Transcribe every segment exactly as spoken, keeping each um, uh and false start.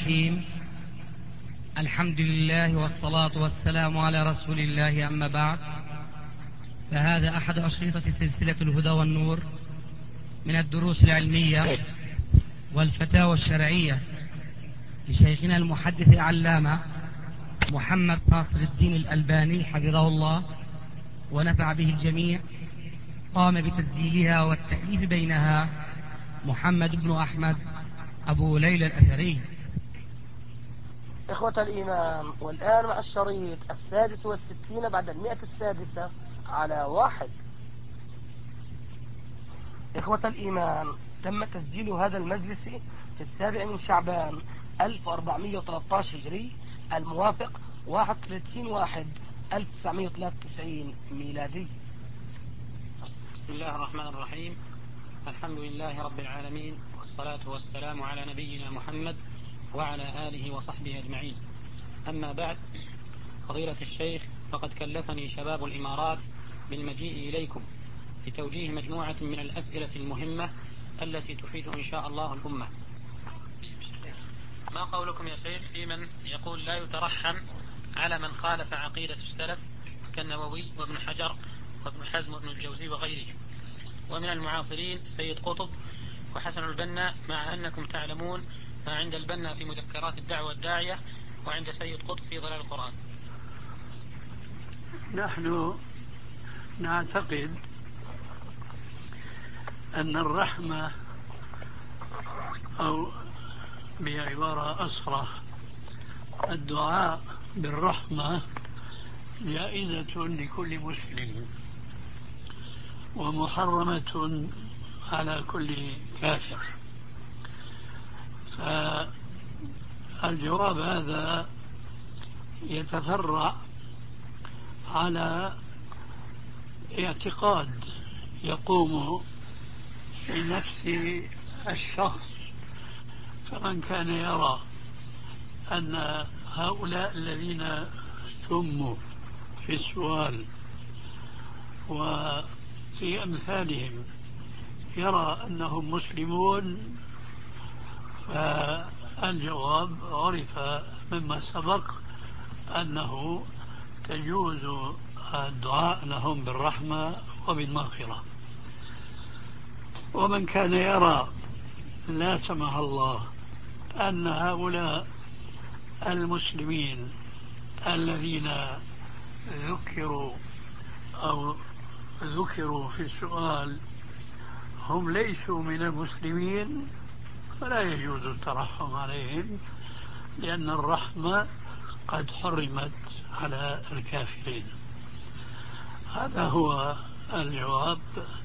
الرحيم. الحمد لله والصلاة والسلام على رسول الله، أما بعد، فهذا أحد أشرطة سلسلة الهدى والنور من الدروس العلمية والفتاوى الشرعية لشيخنا المحدث العلامة محمد ناصر الدين الألباني حفظه الله ونفع به الجميع. قام بتسجيلها والتأليف بينها محمد بن أحمد أبو ليلى الأثري. إخوة الإيمان، والآن مع الشريط السادس والستين بعد المئة السادسة على واحد. إخوة الإيمان، تم تسجيل هذا المجلس في السابع من شعبان ألف وأربعمئة وثلاثة عشر هجري، الموافق واحد وثلاثين واحد ألف وتسعمئة وثلاثة وتسعين ميلادي. بسم الله الرحمن الرحيم. الحمد لله رب العالمين، والصلاة والسلام على نبينا محمد وعلى آله وصحبه أجمعين. أما بعد، فضيلة الشيخ، فقد كلفني شباب الإمارات بالمجيء إليكم لتوجيه مجموعة من الأسئلة المهمة التي تفيد إن شاء الله الأمة. ما قولكم يا شيخ في من يقول لا يترحم على من خالف عقيدة السلف كالنووي وابن حجر وابن حزم وابن الجوزي وغيرهم، ومن المعاصرين سيد قطب وحسن البنا، مع أنكم تعلمون ما عند البنا في مذكرات الدعوة الداعية وعند سيد قطب في ظلال القرآن؟ نحن نعتقد أن الرحمة، أو بعبارة أصرح الدعاء بالرحمة، جائزة لكل مسلم ومحرمة على كل كافر. فالجواب هذا يتفرع على اعتقاد يقوم في نفس الشخص. فمن كان يرى أن هؤلاء الذين سموا في السؤال وفي أمثالهم يرى أنهم مسلمون، فالجواب عرف مما سبق أنه تجوز الدعاء لهم بالرحمة وبالمغفرة. ومن كان يرى لا سمح الله أن هؤلاء المسلمين الذين ذكروا أو ذكروا في السؤال هم ليسوا من المسلمين، فلا يجوز الترحم عليهم، لأن الرحمة قد حرمت على الكافرين. هذا هو الجواب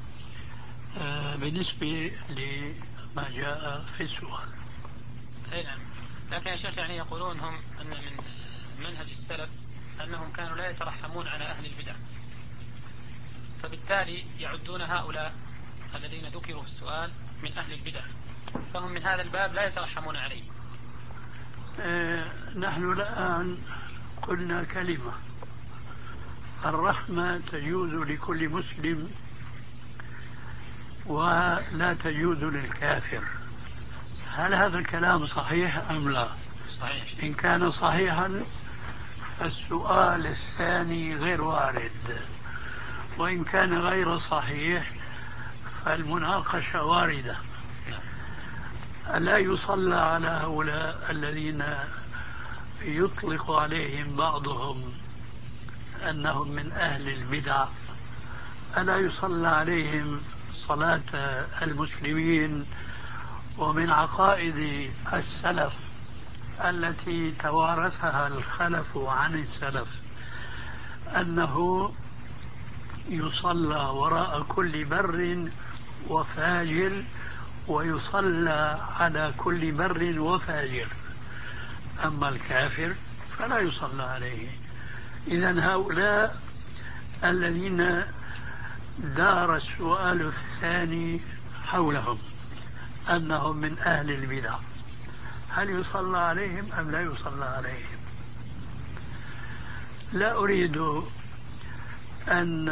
بالنسبة لما جاء في السؤال. أي نعم، لكن يا شيخ يعني يقولون هم أن من منهج السلف أنهم كانوا لا يترحمون على أهل البدع، فبالتالي يعدون هؤلاء الذين ذكروا في السؤال من أهل البدع، فهم من هذا الباب لا يترحمون عليه. أه نحن الآن قلنا كلمة: الرحمة تجوز لكل مسلم ولا تجوز للكافر. هل هذا الكلام صحيح أم لا؟ صحيح. إن كان صحيحا فالسؤال الثاني غير وارد، وإن كان غير صحيح فالمناقشة واردة. لا يصلى على هؤلاء الذين يطلق عليهم بعضهم أنهم من أهل البدع، ألا يصلى عليهم صلاة المسلمين؟ ومن عقائد السلف التي توارثها الخلف عن السلف أنه يصلى وراء كل بر وفاجر، ويصلى على كل بر وفاجر، أما الكافر فلا يصلى عليه. إذن هؤلاء الذين دار السؤال الثاني حولهم أنهم من أهل البدع، هل يصلى عليهم أم لا يصلى عليهم؟ لا أريد أن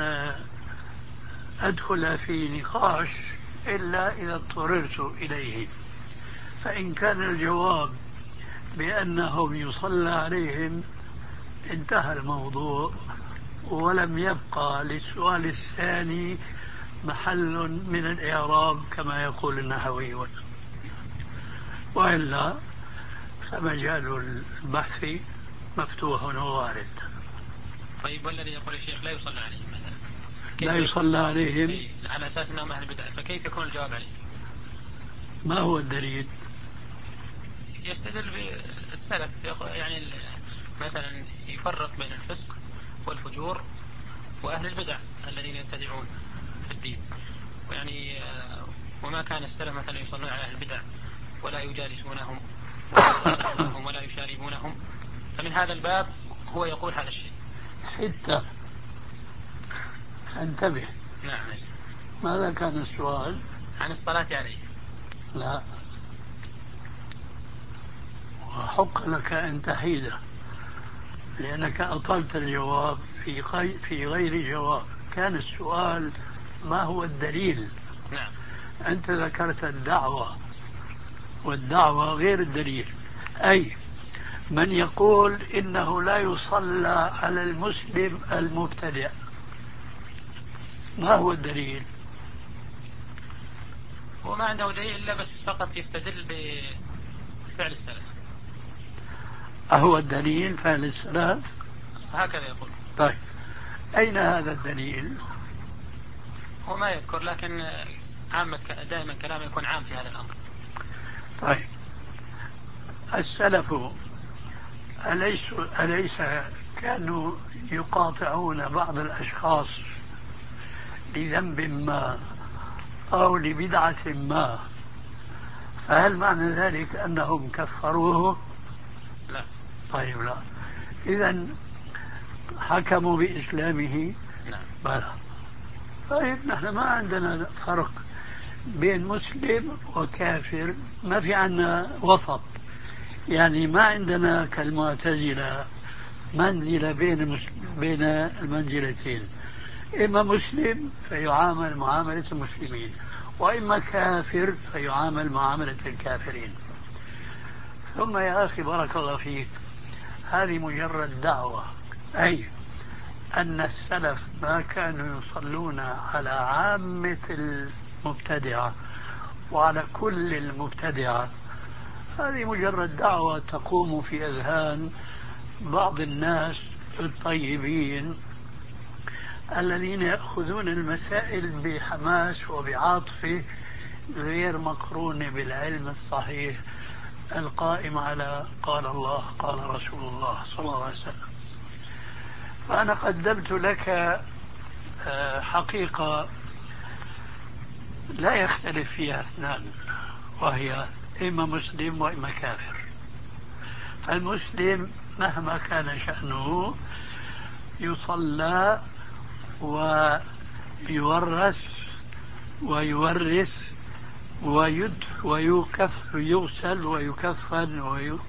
أدخل في نقاش إلا إذا اضطررت إليه. فإن كان الجواب بأنهم يصلى عليهم انتهى الموضوع، ولم يبقى للسؤال الثاني محل من الإعراب كما يقول النحويون، وإلا فمجال البحث مفتوح ووارد. طيب والذي يقول الشيخ لا يصلى عليهم مثلا، لا يصلى عليهم أي على أساس أنهم أهل البدع، فكيف يكون الجواب عليه؟ ما هو الدليل؟ يستدل بالسلف، يعني مثلا يفرق بين الفسق والفجور وأهل البدع الذين يبتدعون في الدين، يعني وما كان السلف مثلا يصلون على أهل البدع ولا يجالسونهم ولا يدعونهم ولا يشاربونهم، فمن هذا الباب هو يقول هذا الشيء. حتى انتبه. نعم. ماذا كان السؤال؟ عن الصلاة عليه. لا، وحق لك أن تحيده لأنك أطلت الجواب في غير, في غير جواب. كان السؤال ما هو الدليل؟ نعم. أنت ذكرت الدعوة، والدعوة غير الدليل. أي من يقول إنه لا يصلى على المسلم المبتدع، ما هو الدليل؟ هو ما عنده دليل إلا بس فقط يستدل بفعل السلف. أهو الدليل فعل السلف؟ هكذا يقول. طيب أين هذا الدليل؟ هو ما يذكر، لكن عامة دائما كلامه يكون عام في هذا الأمر. طيب السلف أليس, أليس كانوا يقاطعون بعض الأشخاص لذنب ما أو لبدعة ما، فهل معنى ذلك أنهم كفروه؟ لا. طيب لا، إذن حكموا بإسلامه؟ نعم. بلى. طيب نحن ما عندنا فرق بين مسلم وكافر، ما في عنا وسط، يعني ما عندنا كالمعتزلة منزلة بين بين المنزلتين، إما مسلم فيعامل معاملة المسلمين، وإما كافر فيعامل معاملة الكافرين. ثم يا أخي بارك الله فيك، هذه مجرد دعوة، أي أن السلف ما كانوا يصلون على عامة المبتدعة وعلى كل المبتدعة. هذه مجرد دعوة تقوم في أذهان بعض الناس الطيبين الذين يأخذون المسائل بحماس وبعاطفة غير مقرونة بالعلم الصحيح القائم على قال الله قال رسول الله صلى الله عليه وسلم. فأنا قدمت لك حقيقة لا يختلف فيها اثنان، وهي إما مسلم وإما كافر. فالمسلم مهما كان شأنه يصلى ويورث ويورث ويدف ويكف يغسل ويكفن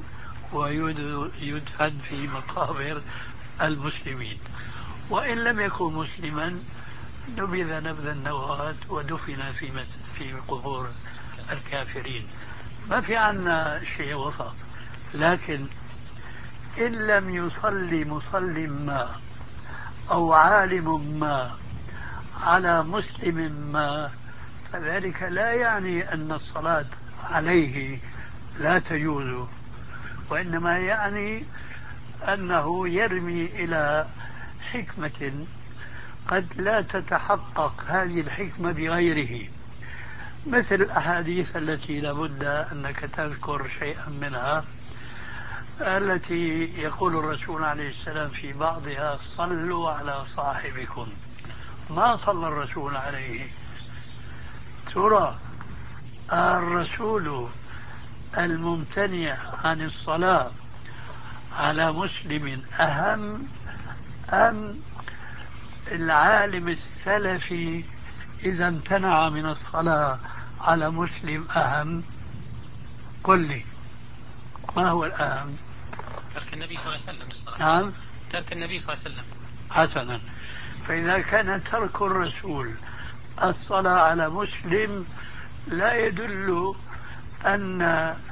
ويدفن في مقابر المسلمين، وإن لم يكن مسلما نبذ نبذ النواة ودفن في في قبور الكافرين. ما في عنا شيء وسط. لكن إن لم يصلي مصلي ما أو عالم ما على مسلم ما، فذلك لا يعني أن الصلاة عليه لا تجوز، وإنما يعني أنه يرمي إلى حكمة قد لا تتحقق هذه الحكمة بغيره، مثل الأحاديث التي لابد أنك تذكر شيئا منها، التي يقول الرسول عليه السلام في بعضها صلوا على صاحبكم. ما صلى الرسول عليه؟ ترى الرسول الممتنع عن الصلاة على مسلم أهم أم العالم السلفي إذا امتنع من الصلاة على مسلم أهم؟ قل لي ما هو الأهم؟ ترك النبي صلى الله عليه وسلم الصلاة. نعم، ترك النبي صلى الله عليه وسلم. حسنا، فإذا كان ترك الرسول الصلاة على مسلم لا يدل أن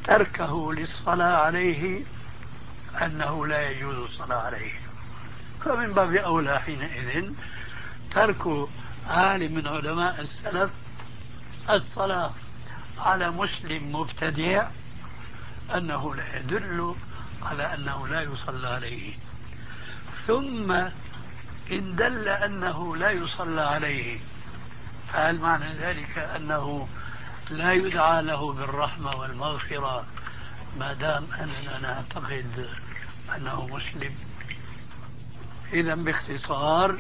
تركه للصلاة عليه أنه لا يجوز الصلاة عليه. فمن باب أولى حينئذ ترك عالم من علماء السلف الصلاة على مسلم مبتدع أنه لا يدل على أنه لا يصلى عليه. ثم إن دل أنه لا يصلى عليه، فهل معنى ذلك أنه لا يدعى له بالرحمة والمغفرة ما دام أننا نعتقد أنه مسلم؟ إذا باختصار،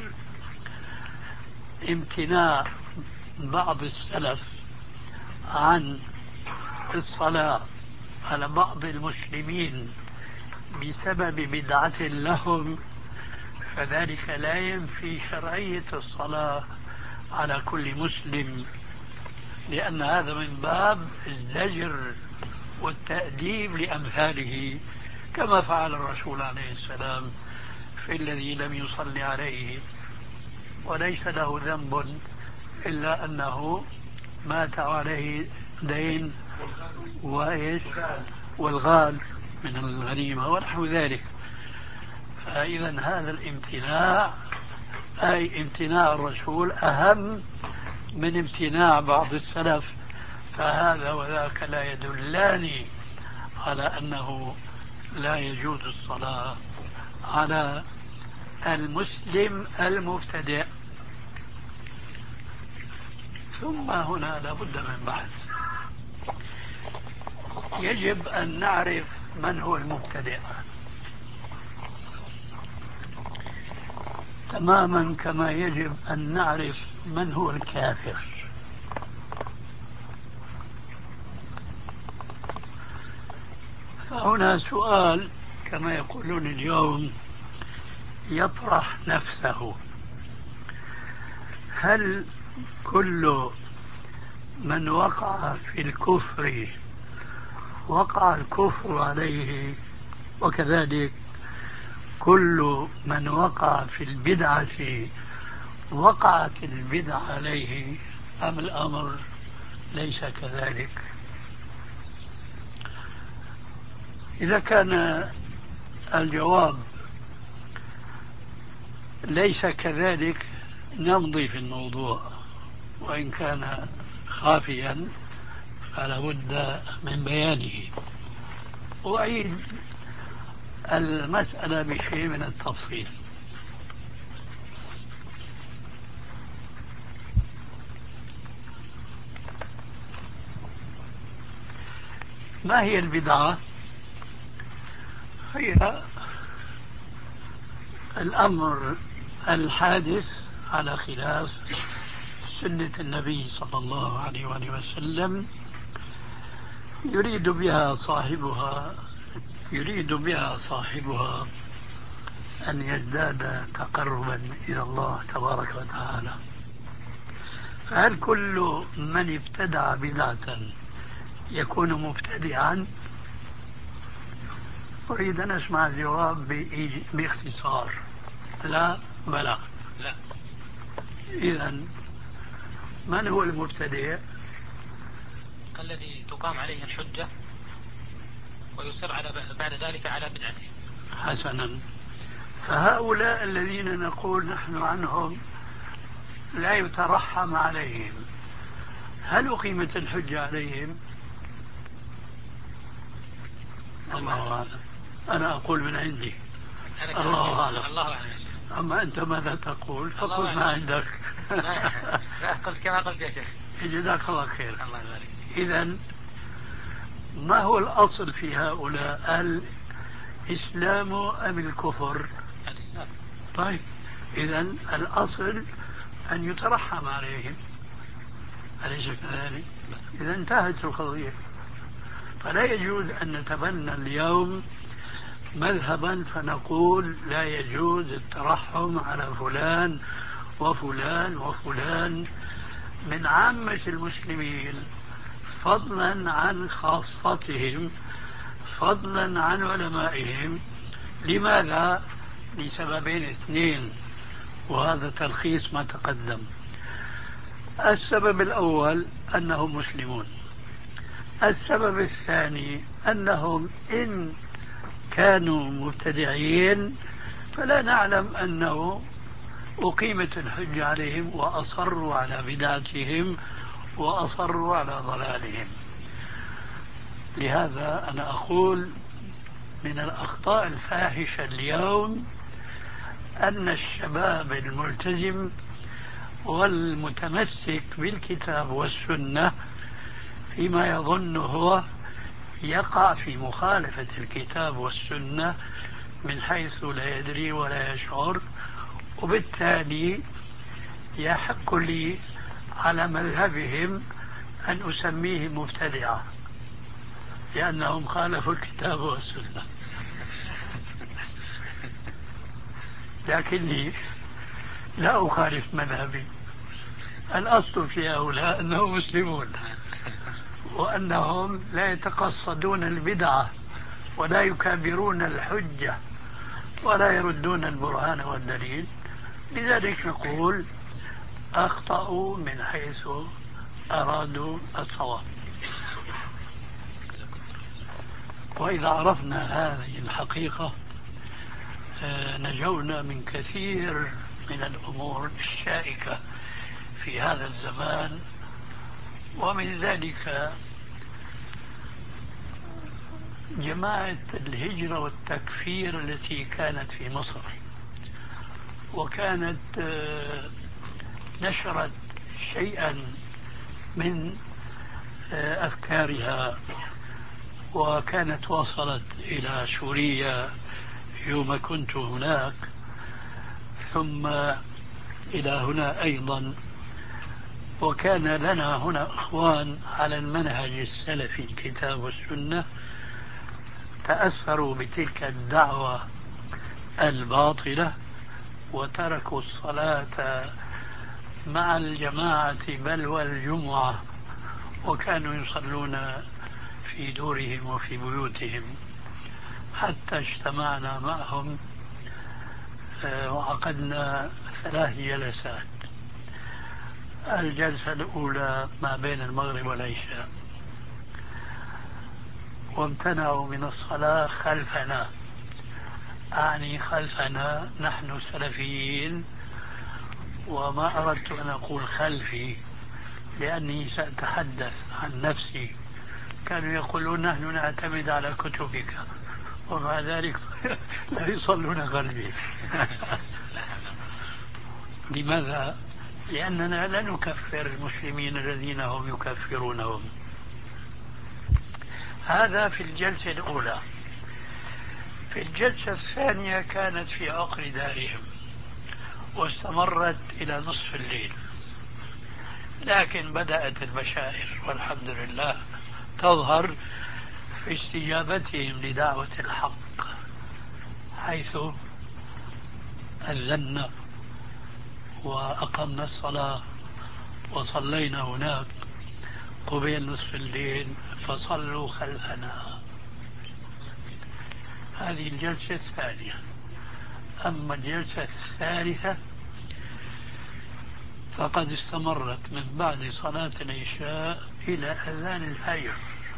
امتناع بعض السلف عن الصلاة على بعض المسلمين بسبب بدعة لهم، فذلك لا ينفي شرعية الصلاة على كل مسلم، لأن هذا من باب الزجر والتأديب لأمثاله، كما فعل الرسول عليه السلام في الذي لم يصلي عليه وليس له ذنب إلا أنه مات عليه دين وإيش والغال من الغنيمة ونحو ذلك. فإذا هذا الامتناع أي امتناع الرسول أهم من امتناع بعض السلف، فهذا وذاك لا يدلان على أنه لا يجوز الصلاة على المسلم المبتدع. ثم هنا لابد من بحث. يجب أن نعرف من هو المبتدع تماما كما يجب أن نعرف من هو الكافر. فهنا سؤال كما يقولون اليوم يطرح نفسه: هل كل من وقع في الكفر وقع الكفر عليه، وكذلك كل من وقع في البدعة وقعت البدعة عليه، أم الأمر ليس كذلك؟ إذا كان الجواب ليس كذلك نمضي في الموضوع، وإن كان خافيا فلا بد من بيانه. وأعيد المسألة بشيء من التفصيل. ما هي البدعة؟ هي الأمر الحادث على خلاف سنة النبي صلى الله عليه وآله وسلم، يريد بها صاحبها يريد بها صاحبها أن يزداد تقربا إلى الله تبارك وتعالى. فهل كل من ابتدع بدعة يكون مبتدعا؟ أريد أن أسمع الجواب باختصار. لا بلى لا. إذا من هو المبتدع؟ الذي تقام عليه الحجة ويصر على بعد ذلك على بدعته. حسنا. فهؤلاء الذين نقول نحن عنهم لا يترحم عليهم، هل أقيمت الحجة عليهم؟ الله أعلم. أنا أقول من عندي، الله أعلم. الله أعلم. أما أنت ماذا تقول؟ فقل ما عندك. لا قلت كما قلت يا شيخ. جزاك الله خير. الله يبارك. إذن ما هو الأصل في هؤلاء، الإسلام أم الكفر؟ الإسلام. طيب، إذن الأصل أن يترحم عليهم، أليس كذلك؟ إذا انتهت القضية. فلا يجوز أن نتبنى اليوم مذهبا فنقول لا يجوز الترحم على فلان وفلان وفلان من عامة المسلمين، فضلا عن خاصتهم، فضلا عن علمائهم. لماذا؟ لسببين اثنين، وهذا تلخيص ما تقدم. السبب الأول أنهم مسلمون، السبب الثاني أنهم إن كانوا مبتدعين فلا نعلم أنه أقيمت الحجة عليهم وأصروا على بدعتهم وأصروا على ضلالهم. لهذا أنا أقول من الأخطاء الفاحشة اليوم أن الشباب الملتزم والمتمسك بالكتاب والسنة فيما يظن هو يقع في مخالفة الكتاب والسنة من حيث لا يدري ولا يشعر، وبالتالي يحق لي على مذهبهم أن أسميه مبتدعا لأنهم خالفوا الكتاب والسنة. لكني لا أخالف مذهبي، الأصل في هؤلاء أنهم مسلمون وأنهم لا يتقصدون البدعة ولا يكابرون الحجة ولا يردون البرهان والدليل. لذلك نقول أخطأوا من حيث أرادوا الصواب. وإذا عرفنا هذه الحقيقة نجونا من كثير من الأمور الشائكة في هذا الزمان، ومن ذلك جماعة الهجرة والتكفير التي كانت في مصر، وكانت نشرت شيئا من أفكارها، وكانت وصلت إلى سوريا يوم كنت هناك، ثم إلى هنا أيضا. وكان لنا هنا أخوان على المنهج السلفي الكتاب والسنة تأثروا بتلك الدعوة الباطلة وتركوا الصلاة مع الجماعة بل والجمعة، وكانوا يصلون في دورهم وفي بيوتهم، حتى اجتمعنا معهم وعقدنا ثلاث جلسات. الجلسة الأولى ما بين المغرب والعشاء، وامتنعوا من الصلاة خلفنا، أعني خلفنا نحن السلفيين، وما أردت أن أقول خلفي لأني سأتحدث عن نفسي. كانوا يقولون نحن نعتمد على كتبك، ومع ذلك لا يصلون خلفي. لماذا؟ لأننا لا نكفر المسلمين الذين هم يكفرونهم. هذا في الجلسة الأولى. في الجلسة الثانية كانت في عقر دارهم واستمرت إلى نصف الليل، لكن بدأت البشائر والحمد لله تظهر في استجابتهم لدعوة الحق، حيث أذنا وأقمنا الصلاة وصلينا هناك قبيل نصف الليل، فصلوا خلفنا. هذه الجلسة الثانية. أما الجلسة الثالثة فقد استمرت من بعد صلاة العشاء إلى أذان الفجر،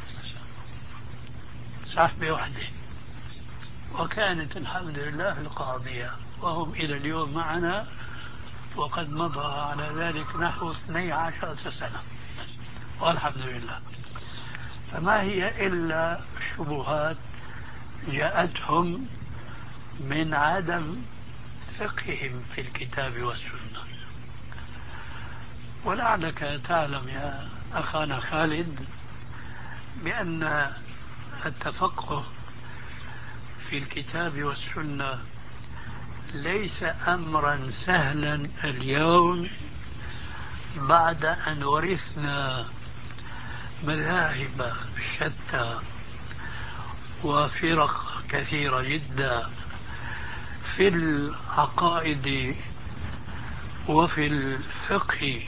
سحبة واحدة، وكانت الحمد لله القاضية، وهم إلى اليوم معنا، وقد مضى على ذلك نحو اثني عشر سنة والحمد لله. فما هي إلا شبهات جاءتهم من عدم فقههم في الكتاب والسنة. ولعلك تعلم يا أخانا خالد بأن التفقه في الكتاب والسنة ليس أمرا سهلا اليوم، بعد أن ورثنا مذاهب شتى وفرق كثيرة جدا في العقائد وفي الفقه.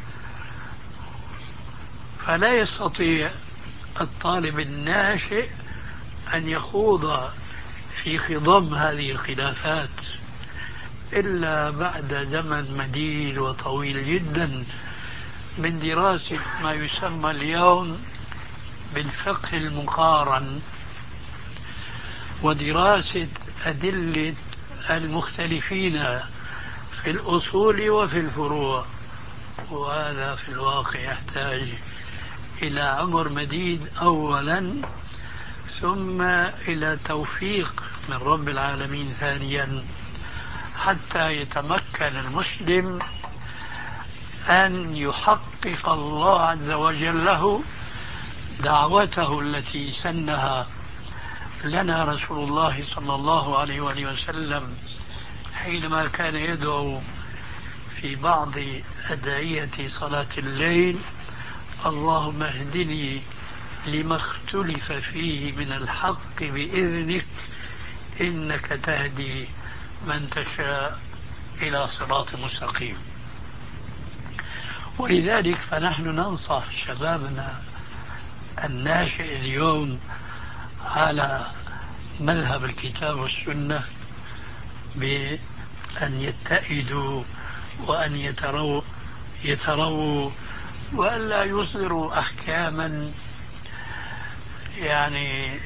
فلا يستطيع الطالب الناشئ أن يخوض في خضم هذه الخلافات إلا بعد زمن مديد وطويل جدا من دراسة ما يسمى اليوم بالفقه المقارن ودراسة أدلة المختلفين في الأصول وفي الفروع، وهذا في الواقع يحتاج إلى عمر مديد أولا، ثم إلى توفيق من رب العالمين ثانيا، حتى يتمكن المسلم أن يحقق الله عز وجل له دعوته التي سنها لنا رسول الله صلى الله عليه وآله وسلم حينما كان يدعو في بعض أدعية صلاة الليل: اللهم اهدني لما اختلف فيه من الحق بإذنك إنك تهدي من تشاء إلى صراط مستقيم. ولذلك فنحن ننصح شبابنا الناشئ اليوم على مذهب الكتاب والسنة بأن يتئدوا وأن يتروا يتروا وأن لا يصدروا أحكاما يعني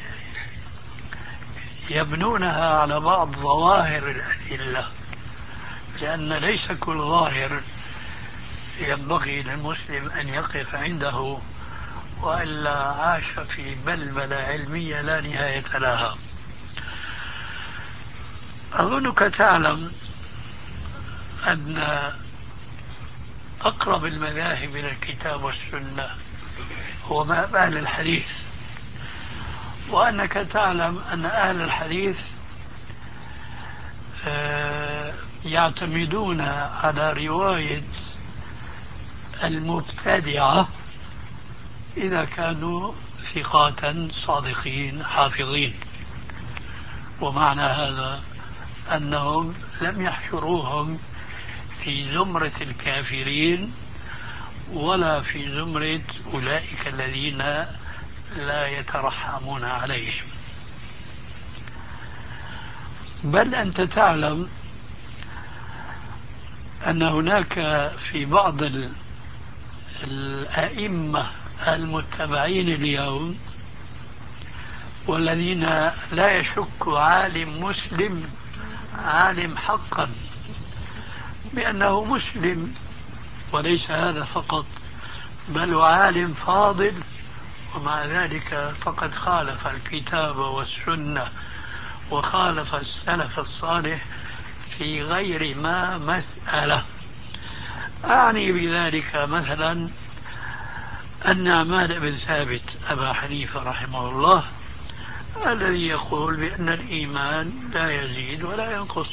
يبنونها على بعض ظواهر الأدلة، لأن ليس كل ظاهر ينبغي للمسلم أن يقف عنده، وإلا عاش في بلبلة علمية لا نهاية لها. أظنك تعلم أن أقرب المذاهب إلى الكتاب والسنة هو مذهب أهل الحديث، وأنك تعلم أن أهل الحديث يعتمدون على رواية المبتدعة إذا كانوا ثقات صادقين حافظين، ومعنى هذا أنهم لم يحشروهم في زمرة الكافرين ولا في زمرة أولئك الذين لا يترحمون عليهم. بل أنت تعلم أن هناك في بعض الأئمة المتبعين اليوم والذين لا يشك عالم مسلم عالم حقا بأنه مسلم، وليس هذا فقط بل عالم فاضل، ومع ذلك فقد خالف الكتاب والسنة وخالف السلف الصالح في غير ما مسألة. أعني بذلك مثلا أن عماد بن ثابت أبا حنيفة رحمه الله الذي يقول بأن الإيمان لا يزيد ولا ينقص،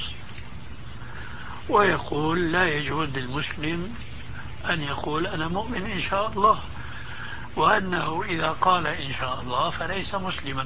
ويقول لا يجوز للمسلم أن يقول أنا مؤمن إن شاء الله، وأنه إذا قال إن شاء الله فليس مسلما.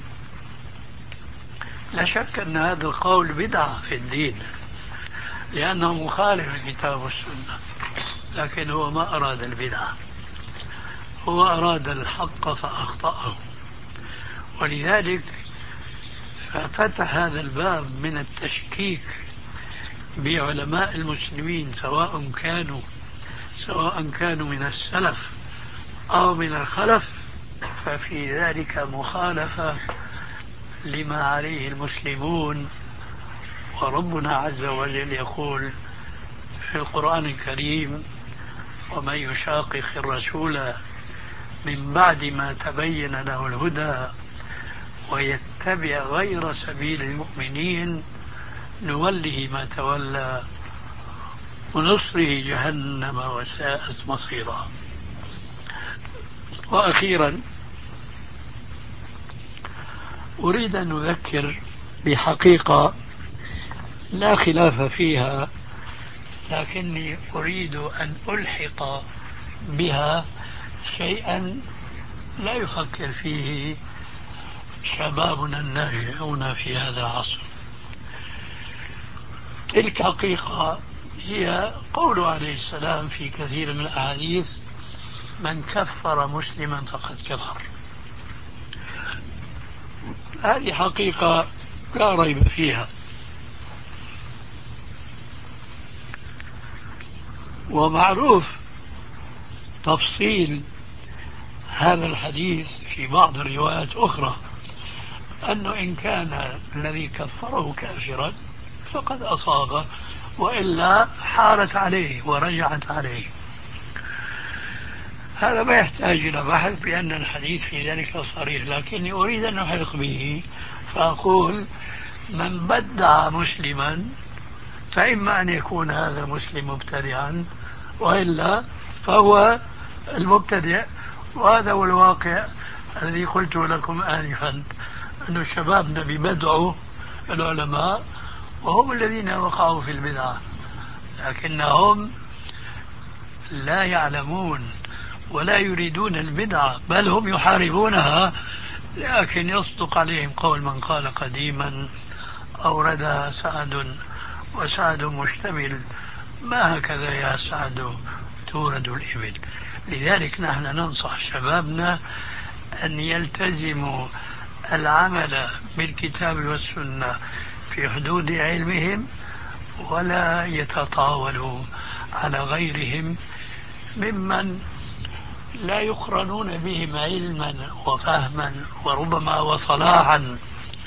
لا شك أن هذا القول بدعة في الدين لأنه مخالف الكتاب والسنة، لكن هو ما أراد البدعة، هو أراد الحق فأخطأه. ولذلك ففتح هذا الباب من التشكيك بعلماء المسلمين سواء كانوا سواء كانوا من السلف أو من الخلف، ففي ذلك مخالفة لما عليه المسلمون. وربنا عز وجل يقول في القرآن الكريم: ومن يشاقق الرسول من بعد ما تبين له الهدى ويتبع غير سبيل المؤمنين نوله ما تولى ونصره جهنم وساءت مصيرا. وأخيرا أريد أن أذكر بحقيقة لا خلاف فيها، لكني أريد أن ألحق بها شيئا لا يفكر فيه شبابنا الناشئون في هذا العصر. تلك حقيقة هي قوله عليه السلام في كثير من الأحاديث: من كفر مسلما فقد كفر. هذه حقيقة لا ريب فيها، ومعروف تفصيل هذا الحديث في بعض الروايات أخرى أنه إن كان الذي كفره كافرا فقد أصاب، وإلا حارت عليه ورجعت عليه. هذا ما يحتاج إلى بحث لأن الحديث في ذلك صريح، لكني أريد أن أحق به فأقول من بدع مسلما فإما أن يكون هذا مسلم مبتدعا وإلا فهو المبتدع. وهذا هو الواقع الذي قلت لكم آنفا، أن شبابنا ببدعوا العلماء وهم الذين وقعوا في البدعة، لكنهم لا يعلمون ولا يريدون البدعة، بل هم يحاربونها. لكن يصدق عليهم قول من قال قديما أوردها سعد وسعد مشتمل، ما هكذا يا سعد تورد الإبل. لذلك نحن ننصح شبابنا أن يلتزموا العمل بالكتاب والسنة في حدود علمهم، ولا يتطاولوا على غيرهم ممن لا يقرنون بهم علما وفهما وربما وصلاحا،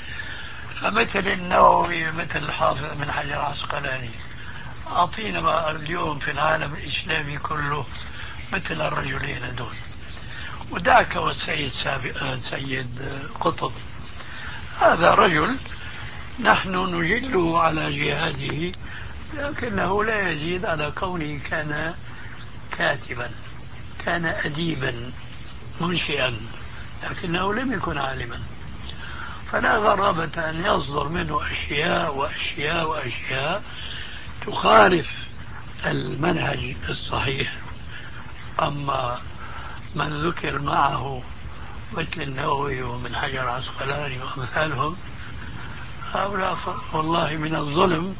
فمثل النووي مثل الحافظ بن حجر العسقلاني. أعطينا بقى اليوم في العالم الإسلامي كله مثل الرجلين دول، ودعك والسيد سيد قطب، هذا رجل نحن نجله على جهاده، لكنه لا يزيد على كونه كان كاتبا، كان أديبا منشئا، لكنه لم يكن عالما. فلا غرابة أن يصدر منه أشياء وأشياء وأشياء تخالف المنهج الصحيح. أما من ذكر معه مثل النووي ومن حجر العسقلاني وأمثالهم، هؤلاء والله من الظلم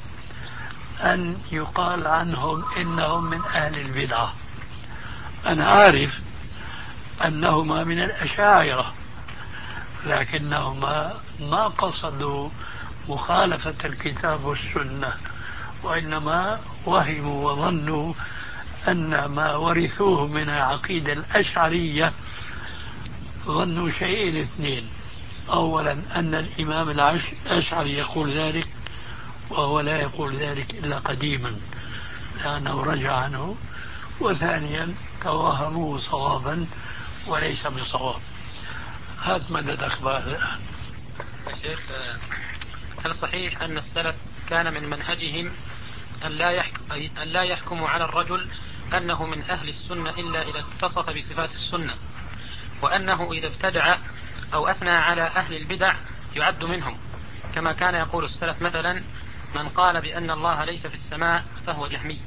أن يقال عنهم إنهم من أهل البدعة. أنا عارف أنهما من الأشاعرة، لكنهما ما قصدوا مخالفة الكتاب والسنة، وإنما وهموا وظنوا أن ما ورثوه من العقيدة الأشعرية، ظنوا شيئين اثنين: أولا أن الإمام الأشعري يقول ذلك، وهو لا يقول ذلك إلا قديما لأنه رجع عنه، وثانيا توهموه صوابا وليس بصواب. هات مدد أخبار الآن. يا شيخ، هل صحيح أن السلف كان من منهجهم أن لا يحكم أن لا يحكموا على الرجل أنه من أهل السنة إلا إذا اتصف بصفات السنة، وأنه إذا ابتدع أو أثنى على أهل البدع يعد منهم، كما كان يقول السلف مثلا من قال بأن الله ليس في السماء فهو جهمي؟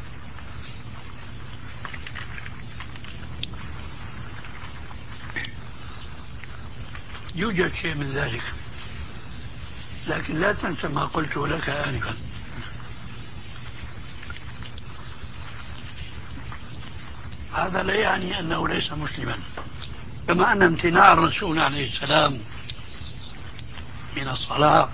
يوجد شيء من ذلك، لكن لا تنسى ما قلت لك آنفا. هذا لا يعني أنه ليس مسلما، كما أن امتناع الرسول عليه السلام من الصلاة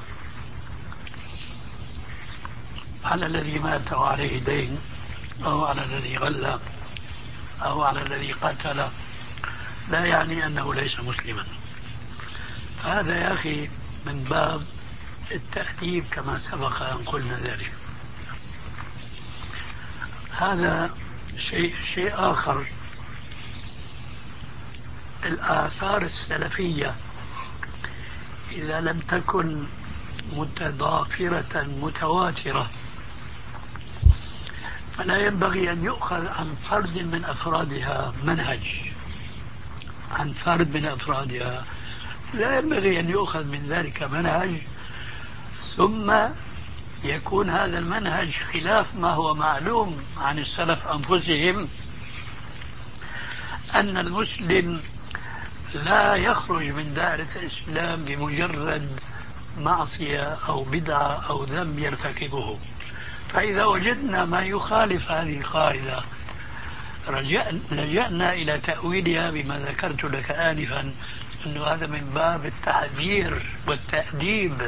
على الذي مات وعليه دين، أو على الذي غلى، أو على الذي قتل، لا يعني أنه ليس مسلما. فهذا يا أخي من باب التأديب كما سبق أن قلنا ذلك. هذا شيء شيء آخر. الآثار السلفية إذا لم تكن متضافرة متواترة فلا ينبغي أن يؤخذ عن فرد من أفرادها منهج، عن فرد من أفرادها لا ينبغي أن يؤخذ من ذلك منهج ثم يكون هذا المنهج خلاف ما هو معلوم عن السلف أنفسهم، أن المسلم لا يخرج من دائرة الإسلام بمجرد معصية أو بدعة أو ذنب يرتكبه. فإذا وجدنا ما يخالف هذه القاعدة لجأنا إلى تأويلها بما ذكرت لك آنفا، أنه هذا من باب التحذير والتأديب.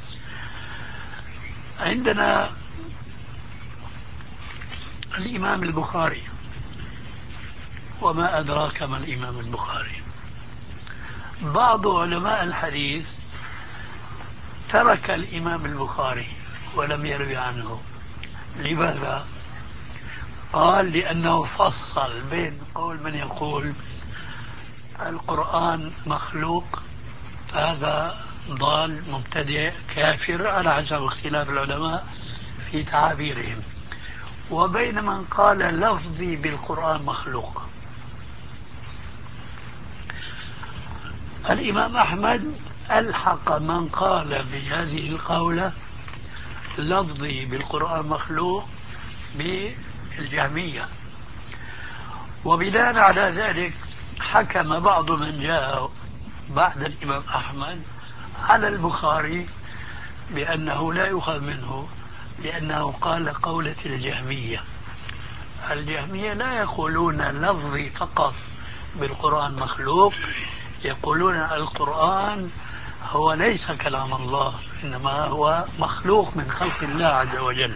عندنا الإمام البخاري وما أدراك ما الإمام البخاري. بعض علماء الحديث ترك الإمام البخاري ولم يروي عنه. لماذا؟ قال لأنه فصل بين قول من يقول القرآن مخلوق، هذا ضال مبتدئ كافر على حسب اختلاف العلماء في تعابيرهم، وبين من قال لفظي بالقرآن مخلوق. الإمام أحمد ألحق من قال بهذه القولة لفظي بالقرآن مخلوق بالجهمية، وبناء على ذلك حكم بعض من جاء بعد الإمام أحمد على البخاري بأنه لا يؤخذ منه، لأنه قال قولة الجهمية. الجهمية لا يقولون لفظي فقط بالقرآن مخلوق، يقولون القرآن هو ليس كلام الله، إنما هو مخلوق من خلق الله عز وجل.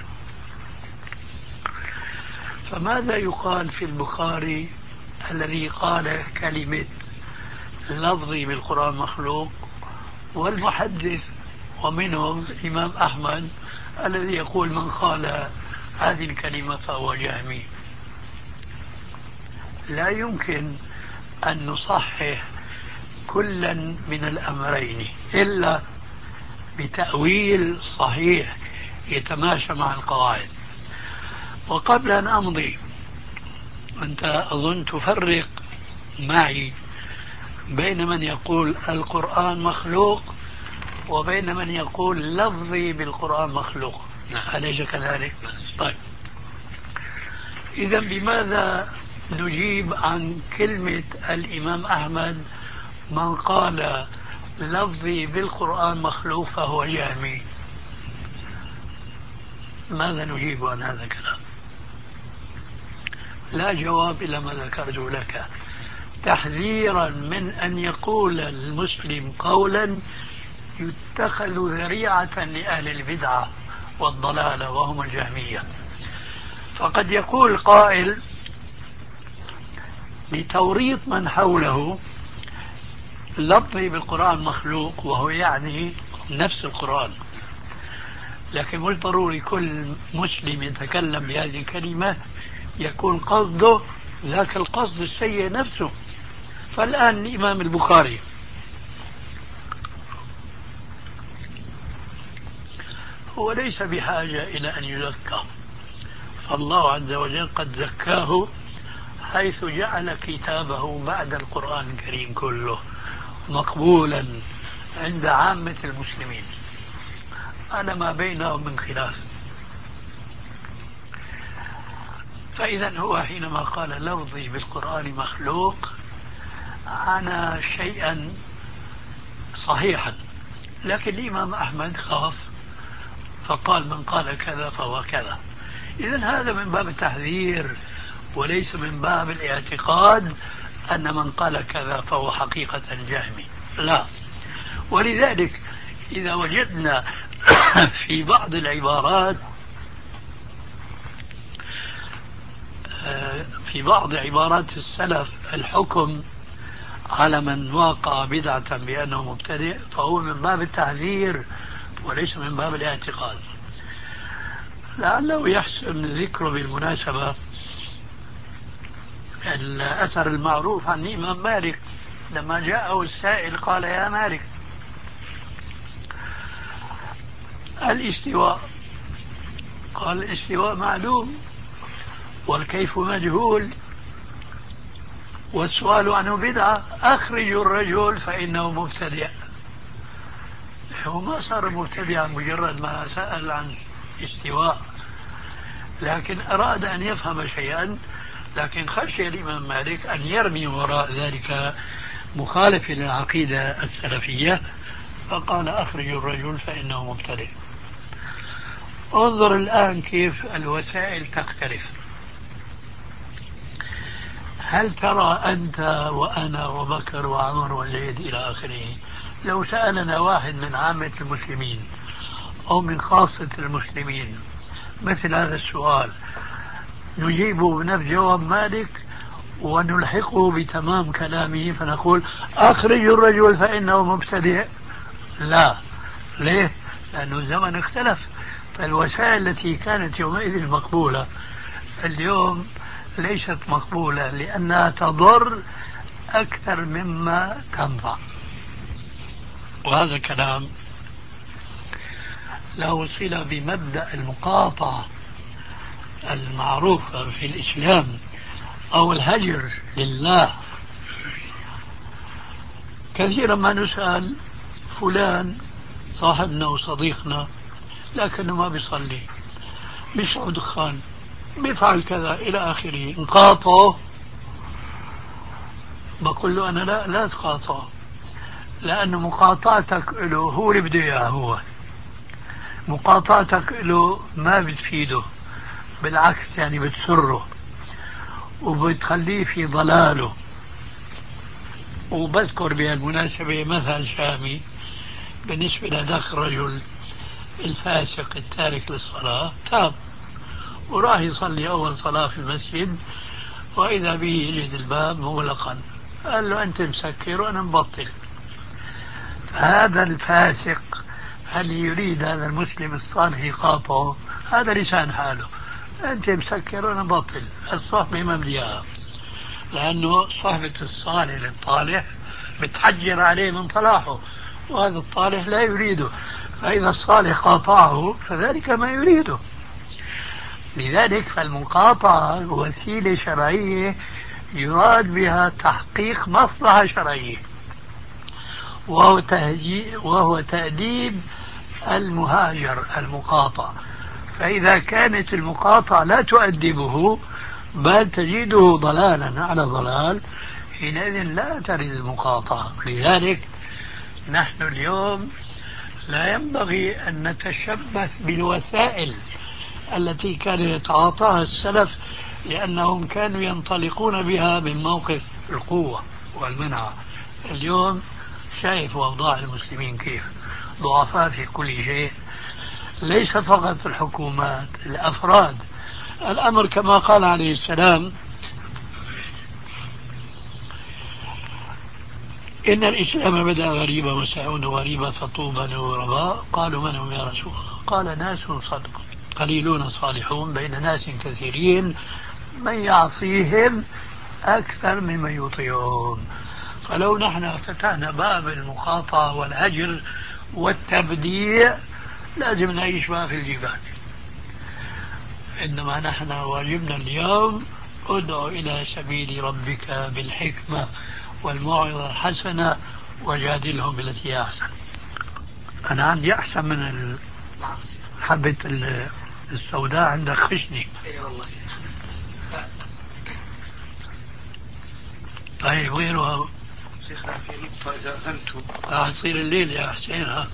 فماذا يقال في البخاري الذي قال كلمة لفظي بالقرآن مخلوق، والمحدث ومنهم الإمام أحمد الذي يقول من قال هذه الكلمة فهو جهمي؟ لا يمكن أن نصحح كلا من الأمرين إلا بتأويل صحيح يتماشى مع القواعد. وقبل أن أمضي، أنت أظن تفرق معي بين من يقول القرآن مخلوق وبين من يقول لفظي بالقرآن مخلوق، أليس كذلك؟ طيب، إذا بماذا نجيب عن كلمة الإمام أحمد من قال لفظي بالقرآن مخلوق فهو جهمي؟ ماذا نجيب عن هذا الكلام؟ لا جواب إلا ما ذكرته لك، تحذيرا من أن يقول المسلم قولا يتخذ ذريعة لأهل البدعة والضلالة وهم الجهمية. فقد يقول قائل لتوريط من حوله لفظي بالقرآن مخلوق، وهو يعني نفس القرآن، لكن مش ضروري كل مسلم يتكلم بهذه الكلمة يكون قصده ذاك القصد السيء نفسه. فالآن الإمام البخاري هو ليس بحاجة إلى أن يزكى، فالله عز وجل قد زكاه حيث جعل كتابه بعد القرآن الكريم كله مقبولا عند عامة المسلمين، أنا ما بينهم من خلاف. فإذا هو حينما قال لفظي بالقرآن مخلوق أنا شيئا صحيحا، لكن الإمام أحمد خاف فقال من قال كذا فهو كذا. إذن هذا من باب التحذير وليس من باب الاعتقاد أن من قال كذا فهو حقيقة جهمي، لا. ولذلك إذا وجدنا في بعض العبارات في بعض عبارات السلف الحكم على من واقع بدعة بأنه مبتدئ، فهو من باب التحذير وليس من باب الاعتقاد. لعله يحسن ذكره بالمناسبة الأثر المعروف عن الإمام مالك لما جاءه السائل قال يا مالك الاستواء، قال الاستواء معلوم والكيف مجهول والسؤال عنه بدعة، أخرج الرجل فإنه مبتدئ. هو ما صار مبتدئا مجرد ما سأل عن استواء، لكن أراد أن يفهم شيئا، لكن خشي الإمام مالك أن يرمي وراء ذلك مخالف للعقيدة السلفية، فقال أخرج الرجل فإنه مبتدئ. انظر الآن كيف الوسائل تختلف. هل ترى أنت وأنا وبكر وعمر وزيد إلى آخره لو سألنا واحد من عامة المسلمين أو من خاصة المسلمين مثل هذا السؤال نجيبه بنفس جواب مالك، ونلحقه بتمام كلامه فنقول أخرجوا الرجل فإنه مبتدع؟ لا. ليه؟ لأنه الزمن اختلف، فالوسائل التي كانت يومئذ مقبولة اليوم ليست مقبولة، لأنها تضر أكثر مما تنفع. وهذا الكلام له صلة بمبدأ المقاطعة المعروفة في الإسلام أو الهجر لله. كثيرا ما نسأل فلان صاحبنا وصديقنا لكنه ما بيصلي، بيشرب دخان، بيفعل كذا إلى آخره، نقاطعه؟ بقول له أنا لا لا تقاطعه، لأن مقاطعتك له هو اللي بده إياه، هو مقاطعتك له ما بتفيده، بالعكس يعني بتسره وبتخليه في ضلاله. وبذكر بهالمناسبة مثل شامي بالنسبة لذاك الرجل الفاسق التارك للصلاة، تاب وراح يصلي أول صلاة في المسجد وإذا به يجد الباب مغلقا، قال له أنت مسكر وأنا مبطل. هذا الفاسق هل يريد هذا المسلم الصالح يقاطعه؟ هذا لسان حاله، أنت مسكر وأنا مبطل، الصحبة ما بدي إياها، لأنه صحبة الصالح للطالح بتحجر عليه من صلاحه، وهذا الطالح لا يريده، فإذا الصالح قاطعه فذلك ما يريده. لذلك فالمقاطعة وسيلة شرعية يراد بها تحقيق مصلحة شرعية، وهو, وهو تأديب المهاجر المقاطع. فإذا كانت المقاطعة لا تؤدبه بل تجده ضلالا على ضلال، حينئذ لا ترد المقاطعة. لذلك نحن اليوم لا ينبغي أن نتشبث بالوسائل التي كان يتعاطاها السلف، لأنهم كانوا ينطلقون بها من موقف القوة والمنع. اليوم شايف أوضاع المسلمين كيف ضعفاء في كل شيء، ليس فقط الحكومات، الأفراد. الأمر كما قال عليه السلام: إن الإسلام بدأ غريبا وسيعود غريبا فطوبى للغرباء. قالوا من هم يا رسول الله؟ قال ناس صدق قليلون صالحون بين ناس كثيرين من يعصيهم أكثر ممن يطيعون. فلو نحن فتحنا باب المقاطعة والهجر والتبديع لازم نعيش ما في الجبال، إنما نحن واجبنا اليوم ادعو إلى سبيل ربك بالحكمة والموعظة الحسنة وجادلهم بالتي هي أحسن. أنا عندي أحسن من حبة السوداء، عندك خشني. طيب غيرها شيخنا في نقطة إذا أذنتم راح تصير الليل يا حسين. ها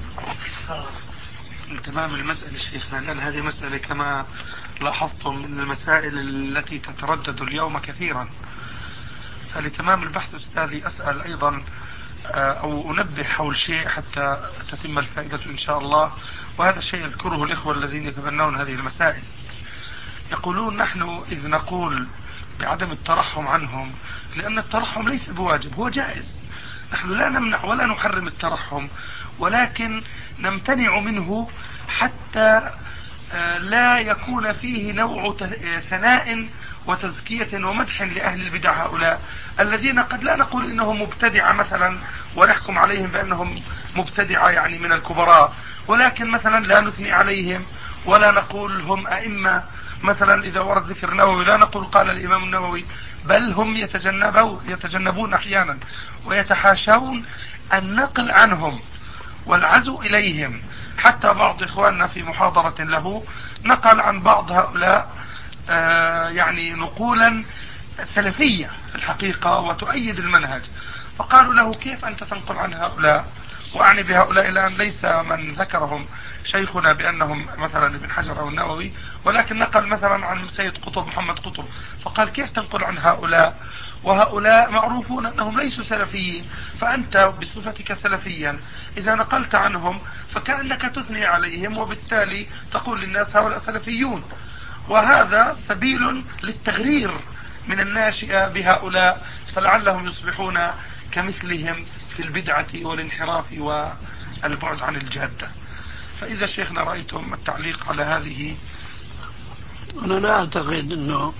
من تمام المسألة شيخنا، لأن هذه مسألة كما لاحظتم من المسائل التي تتردد اليوم كثيرا. فلتمام البحث أستاذي أسأل أيضا أو أنبه حول شيء حتى تتم الفائدة إن شاء الله، وهذا الشيء يذكره الإخوة الذين يتبنون هذه المسائل. يقولون نحن إذ نقول بعدم الترحم عنهم، لأن الترحم ليس بواجب، هو جائز، نحن لا نمنع ولا نحرم الترحم، ولكن نمتنع منه حتى لا يكون فيه نوع ثناء وتزكية ومدح لأهل البدع هؤلاء الذين قد لا نقول إنهم مبتدعة مثلا ونحكم عليهم بأنهم مبتدعة يعني من الكبراء، ولكن مثلا لا نثني عليهم ولا نقول هم أئمة. مثلا إذا ورد ذكر النووي لا نقول قال الإمام النووي، بل هم يتجنبون, يتجنبون أحيانا ويتحاشون النقل عنهم والعزو إليهم. حتى بعض إخواننا في محاضرة له نقل عن بعض هؤلاء آه يعني نقولا سلفية في الحقيقة وتؤيد المنهج، فقالوا له كيف أنت تنقل عن هؤلاء؟ وأعني بهؤلاء الآن ليس من ذكرهم شيخنا بأنهم مثلا ابن حجر أو النووي، ولكن نقل مثلا عن سيد قطب محمد قطب، فقال كيف تنقل عن هؤلاء وهؤلاء معروفون أنهم ليسوا سلفيين، فأنت بصفتك سلفيا إذا نقلت عنهم فكأنك تثني عليهم وبالتالي تقول للناس هؤلاء سلفيون، وهذا سبيل للتغرير من الناشئة بهؤلاء، فلعلهم يصبحون كمثلهم في البدعة والانحراف والبعد عن الجادة. فإذا شيخنا رأيتم التعليق على هذه. أنا لا أعتقد أنه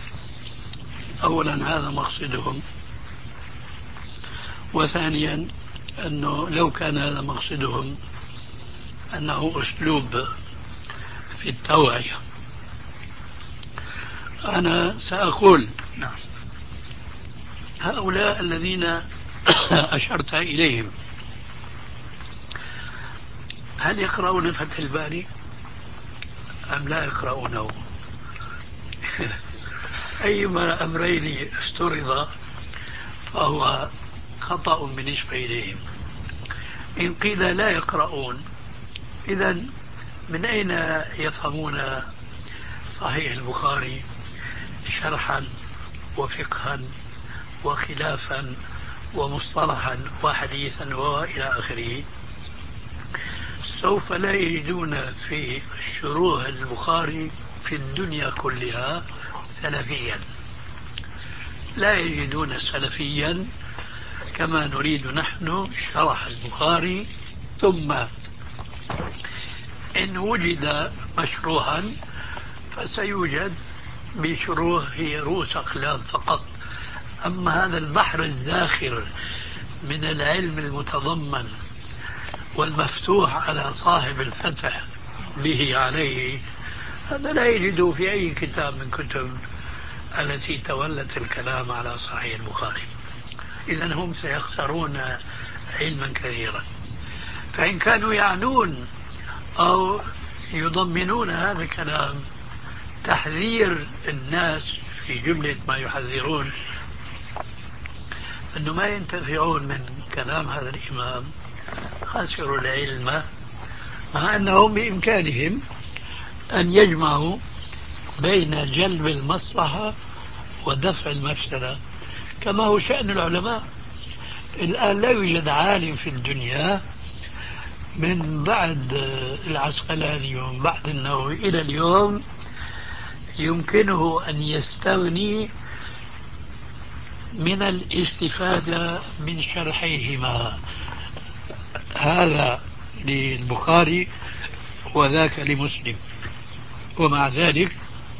أولا هذا مقصدهم، وثانيا أنه لو كان هذا مقصدهم أنه أسلوب في التوعية. أنا سأقول نعم. هؤلاء الذين أشرت إليهم هل يقرؤون فتح الباري أم لا يقرؤونه؟ أيما أمرين افترض فهو خطأ بالنسبة إليهم. إن قيل لا يقرؤون، إذن من أين يفهمون صحيح البخاري شرحا وفقها وخلافا ومصطلحا وحديثا وإلى آخره؟ سوف لا يجدون في شروح البخاري في الدنيا كلها سلفيا، لا يجدون سلفيا كما نريد نحن شرح البخاري. ثم إن وجد مشروحا فسيوجد بشروح هي رؤوس أقلام فقط. أما هذا البحر الزاخر من العلم المتضمن والمفتوح على صاحب الفتح به عليه، هذا لا يجده في أي كتاب من كتب التي تولت الكلام على صحيح البخاري. إذن هم سيخسرون علما كثيرا. فإن كانوا يعنون أو يضمنون هذا الكلام تحذير الناس في جملة ما يحذرون أنه ما ينتفعون من كلام هذا الإمام، خسروا العلم، مع أنهم بإمكانهم أن يجمعوا بين جلب المصلحة ودفع المفسدة كما هو شأن العلماء. الآن لا يوجد عالم في الدنيا من بعد العسقلاني ومن بعد النووي إلى اليوم يمكنه أن يستغني من الاستفادة من شرحيهما، هذا للبخاري وذاك لمسلم. ومع ذلك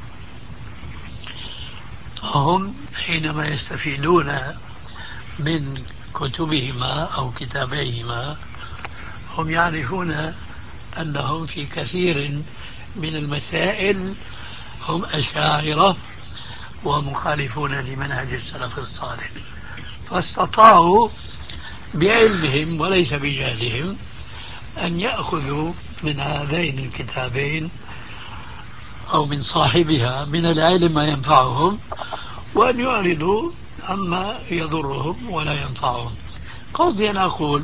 هم حينما يستفيدون من كتبهما أو كتابيهما هم يعرفون أنهم في كثير من المسائل هم أشاعرة ومخالفون لمنهج السلف الصالح، فاستطاعوا بعلمهم وليس بجهلهم أن يأخذوا من هذين الكتابين أو من صاحبها من العلم ما ينفعهم، وأن يعرضوا عما يضرهم ولا ينفعهم. قصدي أن أقول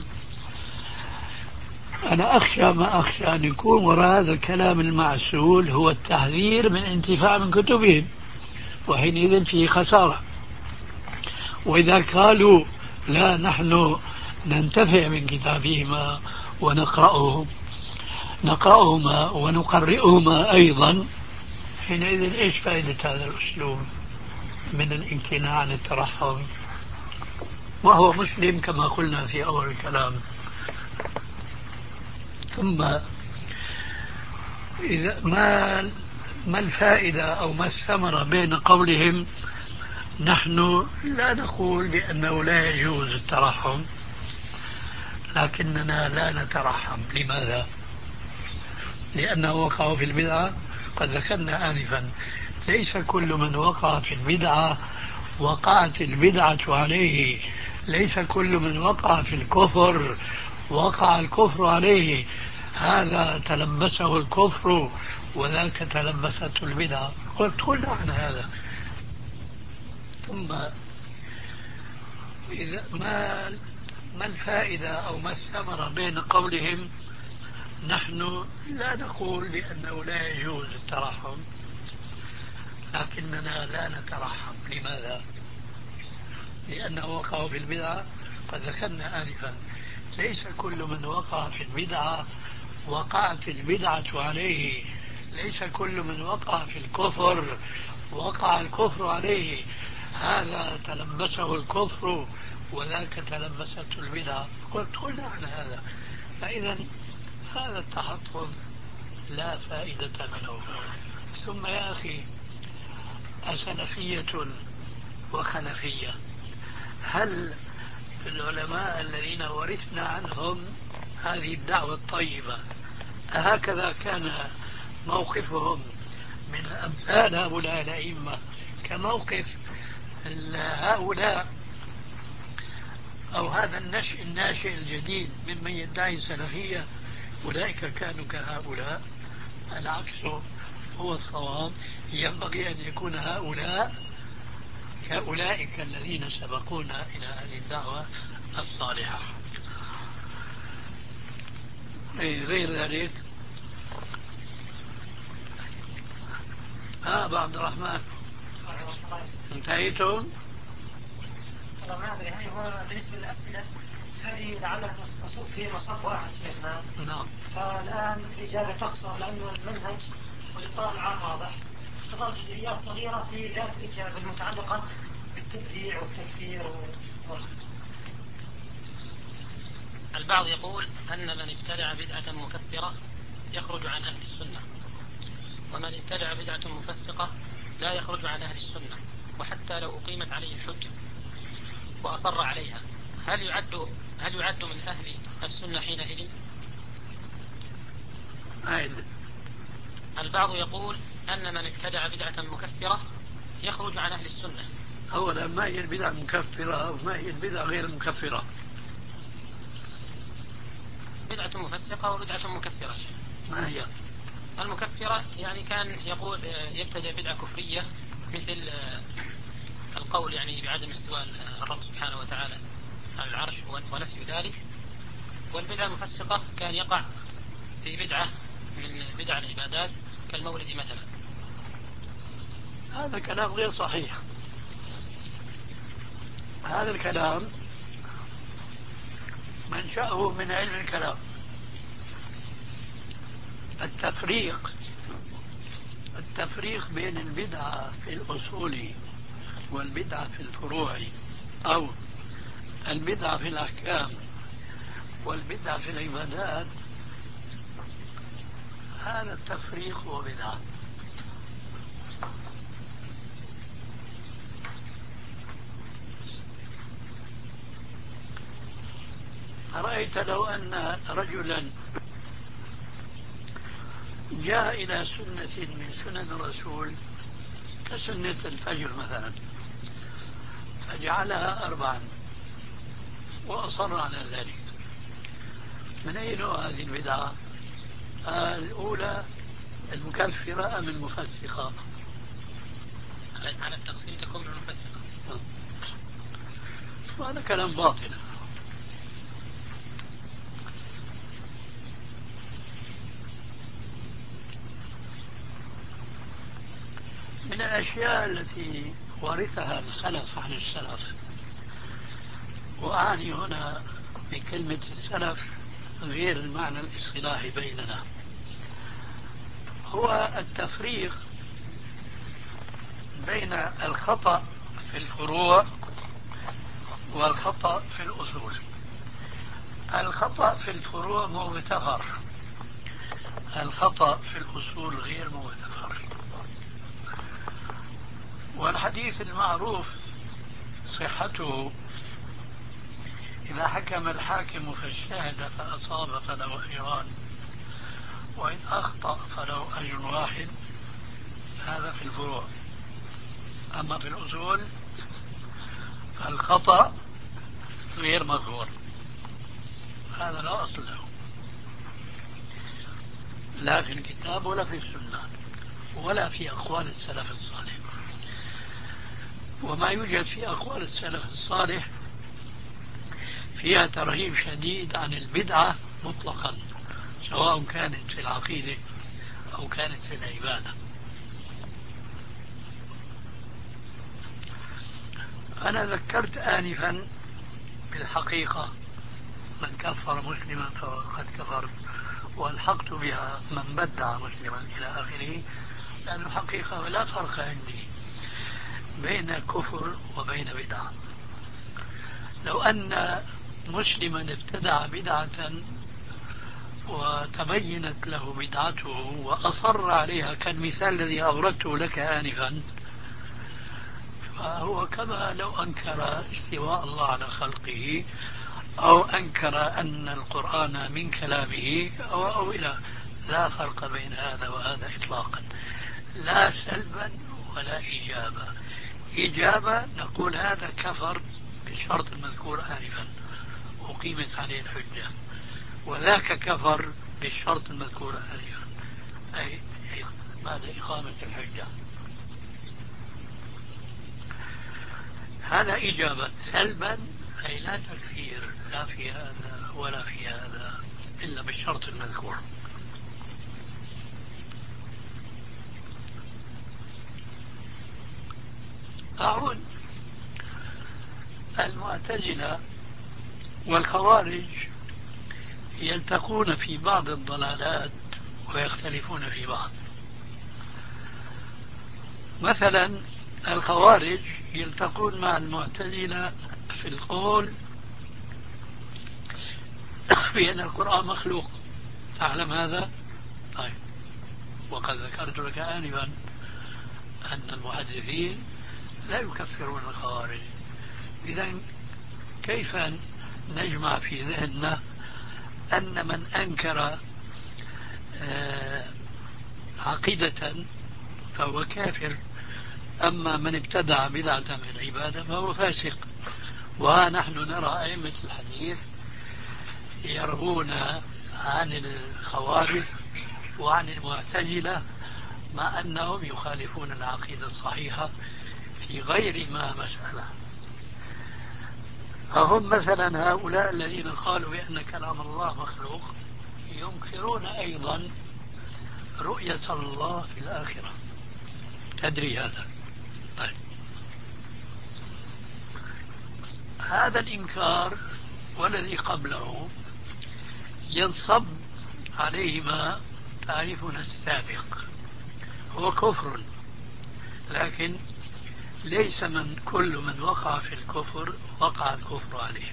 أنا أخشى ما أخشى أن يكون وراء هذا الكلام المعسول هو التحذير من انتفاع من كتبهم، وحينئذ فيه خسارة. وإذا قالوا لا نحن ننتفع من كتابهما ونقرأهم نقرأهما ونقرئهما أيضا، حينئذ إيش فائدة هذا الأسلوب من الامتناع عن الترحم وهو مسلم كما قلنا في أول الكلام؟ ثم إذا ما ما الفائدة أو ما الثمرة بين قولهم نحن لا نقول بأنه لا يجوز الترحم لكننا لا نترحم؟ لماذا؟ لأنه وقعوا في البدعة. قد ذكرنا آنفا ليس كل من وقع في البدعة وقعت البدعة عليه، ليس كل من وقع في الكفر وقع الكفر عليه، هذا تلبسه الكفر وذاك تلبسته البدعة. قلت قلنا عن هذا. ثم إذا ما ما الفائدة أو ما الثمرة بين قولهم نحن لا نقول بأنه لا يجوز الترحم لكننا لا نترحم؟ لماذا؟ لأنه وقعوا في البدعة. قد ذكرنا آنفا ليس كل من وقع في البدعة وقعت البدعة عليه، ليس كل من وقع في الكفر وقع الكفر عليه، هذا تلبسه الكفر وذاك تلبسته البدعة، قلت قلنا عن هذا. فإذا هذا التحطم لا فائدة منه. ثم يا أخي، أسلفية وخلفية، هل العلماء الذين ورثنا عنهم هذه الدعوة الطيبة هكذا كان موقفهم من أمثال هؤلاء الأئمة كموقف هؤلاء أو هذا النشء الناشئ الجديد ممن يدعي السلفية؟ أولئك كانوا كهؤلاء؟ العكس هو الصواب. ينبغي أن يكون هؤلاء كأولئك الذين سبقونا إلى هذه الدعوة الصالحة. غير ذلك ها أبو عبد الرحمن، انتهيتم؟ والله ما أدري، هل هو بالنسبة للأسئلة هذه لعلها تصب في مصاف واحد شيخنا؟ نعم. فالآن الإجابة تقصر لأن المنهج والإطار العام واضح، تظل جزئيات صغيرة في ذات الإجابة المتعلقة بالتبديع والتكفير و... البعض يقول أن من ابتدع بدعة مكفرة يخرج عن أهل السنة، ومن ابتدع بدعة مفسقة لا يخرج عن أهل السنة، وحتى لو أقيمت عليه الحجة وأصر عليها، هل يعد هل يعد من أهل السنة حينئذ؟ عيد. البعض يقول أن من ابتدع بدعة مكفرة يخرج عن أهل السنة. أولا، ما هي البدعة المكفرة وما هي البدعة غير المكفرة؟ بدعة مفسقة وبدعة مكفرة. ما هي؟ المكفرة يعني كان يقول يبتدع بدعة كفرية مثل القول يعني بعدم استواء الرب سبحانه وتعالى على العرش ونفي ذلك. والبدعة المفسقة كان يقع في بدعة من بدع العبادات كالمولد مثلا. هذا كلام غير صحيح. هذا الكلام منشأه من علم الكلام. التفريق التفريق بين البدعة في الأصول والبدعة في الفروع، أو البدعة في الأحكام والبدعة في العبادات، هذا التفريق هو بدعة. أرأيت لو أن رجلا جاء إلى سنة من سنن الرسول كسنة الفجر مثلا فجعلها أربعا وأصر على ذلك، من أي نوع هذه البدعة؟ الأولى المكفرة أم المفسقة؟ على التقسيم تكون المفسقة. هذا كلام باطل. من الأشياء التي ورثها الخلف عن السلف، وأعني هنا بكلمة السلف غير المعنى الاصطلاحي بيننا، هو التفريق بين الخطأ في الفروع والخطأ في الأصول. الخطأ في الفروع مغتفر، الخطأ في الأصول غير مغتفر. والحديث المعروف صحته: إذا حكم الحاكم فاجتهد فأصاب فله أجران وإن أخطأ فله أجر واحد. هذا في الفروع. أما في الأصول فالخطأ غير مغفور، هذا لا أصل له لا في الكتاب ولا في السنة ولا في أقوال السلف الصالح. وما يوجد في أقوال السلف الصالح فيها ترهيب شديد عن البدعة مطلقا، سواء كانت في العقيدة أو كانت في العبادة. أنا ذكرت آنفا بالحقيقة من كفر مسلما فقد كفر، والحقت بها من بدع مسلما إلى آخره، لأن الحقيقة لا فرق عندي بين كفر وبين بدعة. لو أن مسلما ابتدع بدعة وتبينت له بدعته وأصر عليها كالمثال الذي أوردته لك آنفا، فهو كما لو أنكر استواء الله على خلقه أو أنكر أن القرآن من كلامه أو, أو إلى. لا فرق بين هذا وهذا إطلاقا، لا سلبا ولا إيجابا. إجابة نقول هذا كفر بالشرط المذكور آنفا أقيمت عليه الحجة، وذاك كفر بالشرط المذكور آنفا أي بعد إقامة الحجة. هذا إجابة. سلبا أي لا تكفير لا في هذا ولا في هذا إلا بالشرط المذكور. أعود. المعتزلة والخوارج يلتقون في بعض الضلالات ويختلفون في بعض. مثلا الخوارج يلتقون مع المعتزلة في القول بأن القرآن مخلوق. تعلم هذا؟ طيب. وقد ذكرت لك آنفا أن المحدثين لا يكفرون الخوارج. إذا كيف نجمع في ذهننا أن من أنكر عقيدة فهو كافر، أما من ابتدع بدعة في العبادة فهو فاسق؟ ونحن نرى أئمة الحديث يروون عن الخوارج وعن المعتزلة مع أنهم يخالفون العقيدة الصحيحة في غير ما مسألة. فهم مثلا هؤلاء الذين قالوا بأن كلام الله مخلوق ينكرون أيضا رؤية الله في الآخرة. تدري هذا؟ طيب. هذا الإنكار والذي قبله ينصب عليهما تعريفنا السابق، هو كفر، لكن ليس من كل من وقع في الكفر وقع الكفر عليه.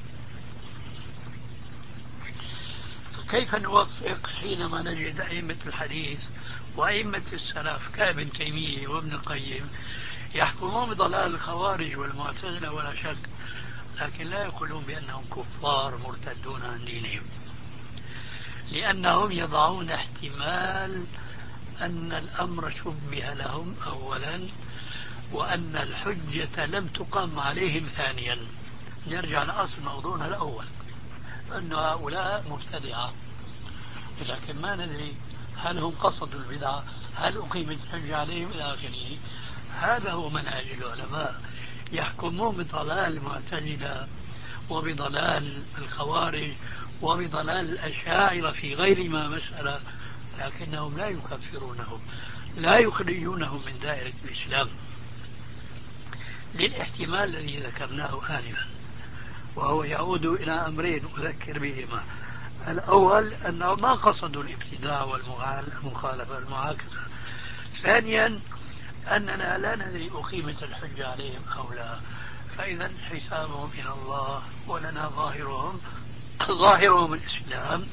كيف نوفق حينما نجد أئمة الحديث وأئمة السلف كابن تيمية وابن القيم يحكمون بضلال الخوارج والمعتزلة ولا شك، لكن لا يقولون بأنهم كفار مرتدون عن دينهم، لأنهم يضعون احتمال أن الأمر شبه لهم أولا، وأن الحجة لم تقام عليهم ثانيا. نرجع لأصل موضوعنا الأول، أن هؤلاء مبتدعة، لكن ما ندري هل هم قصدوا البدعة، هل أقيمت الحجة عليهم إلى آخره. هذا هو منهج العلماء، يحكمون بضلال المعتزلة وبضلال الخوارج وبضلال الأشاعرة في غير ما مسألة، لكنهم لا يكفرونهم، لا يخرجونهم من دائرة الإسلام، للاحتمال الذي ذكرناه آنفا، وهو يعود إلى أمرين أذكر بهما. الأول أنه ما قصدوا الابتداع والمخالفة والمعاكسة. ثانيا أننا لا ندري أقيمت الحجة عليهم أو لا، فإذا حسابهم إلى الله، ولنا ظاهرهم ظاهرهم الإسلام،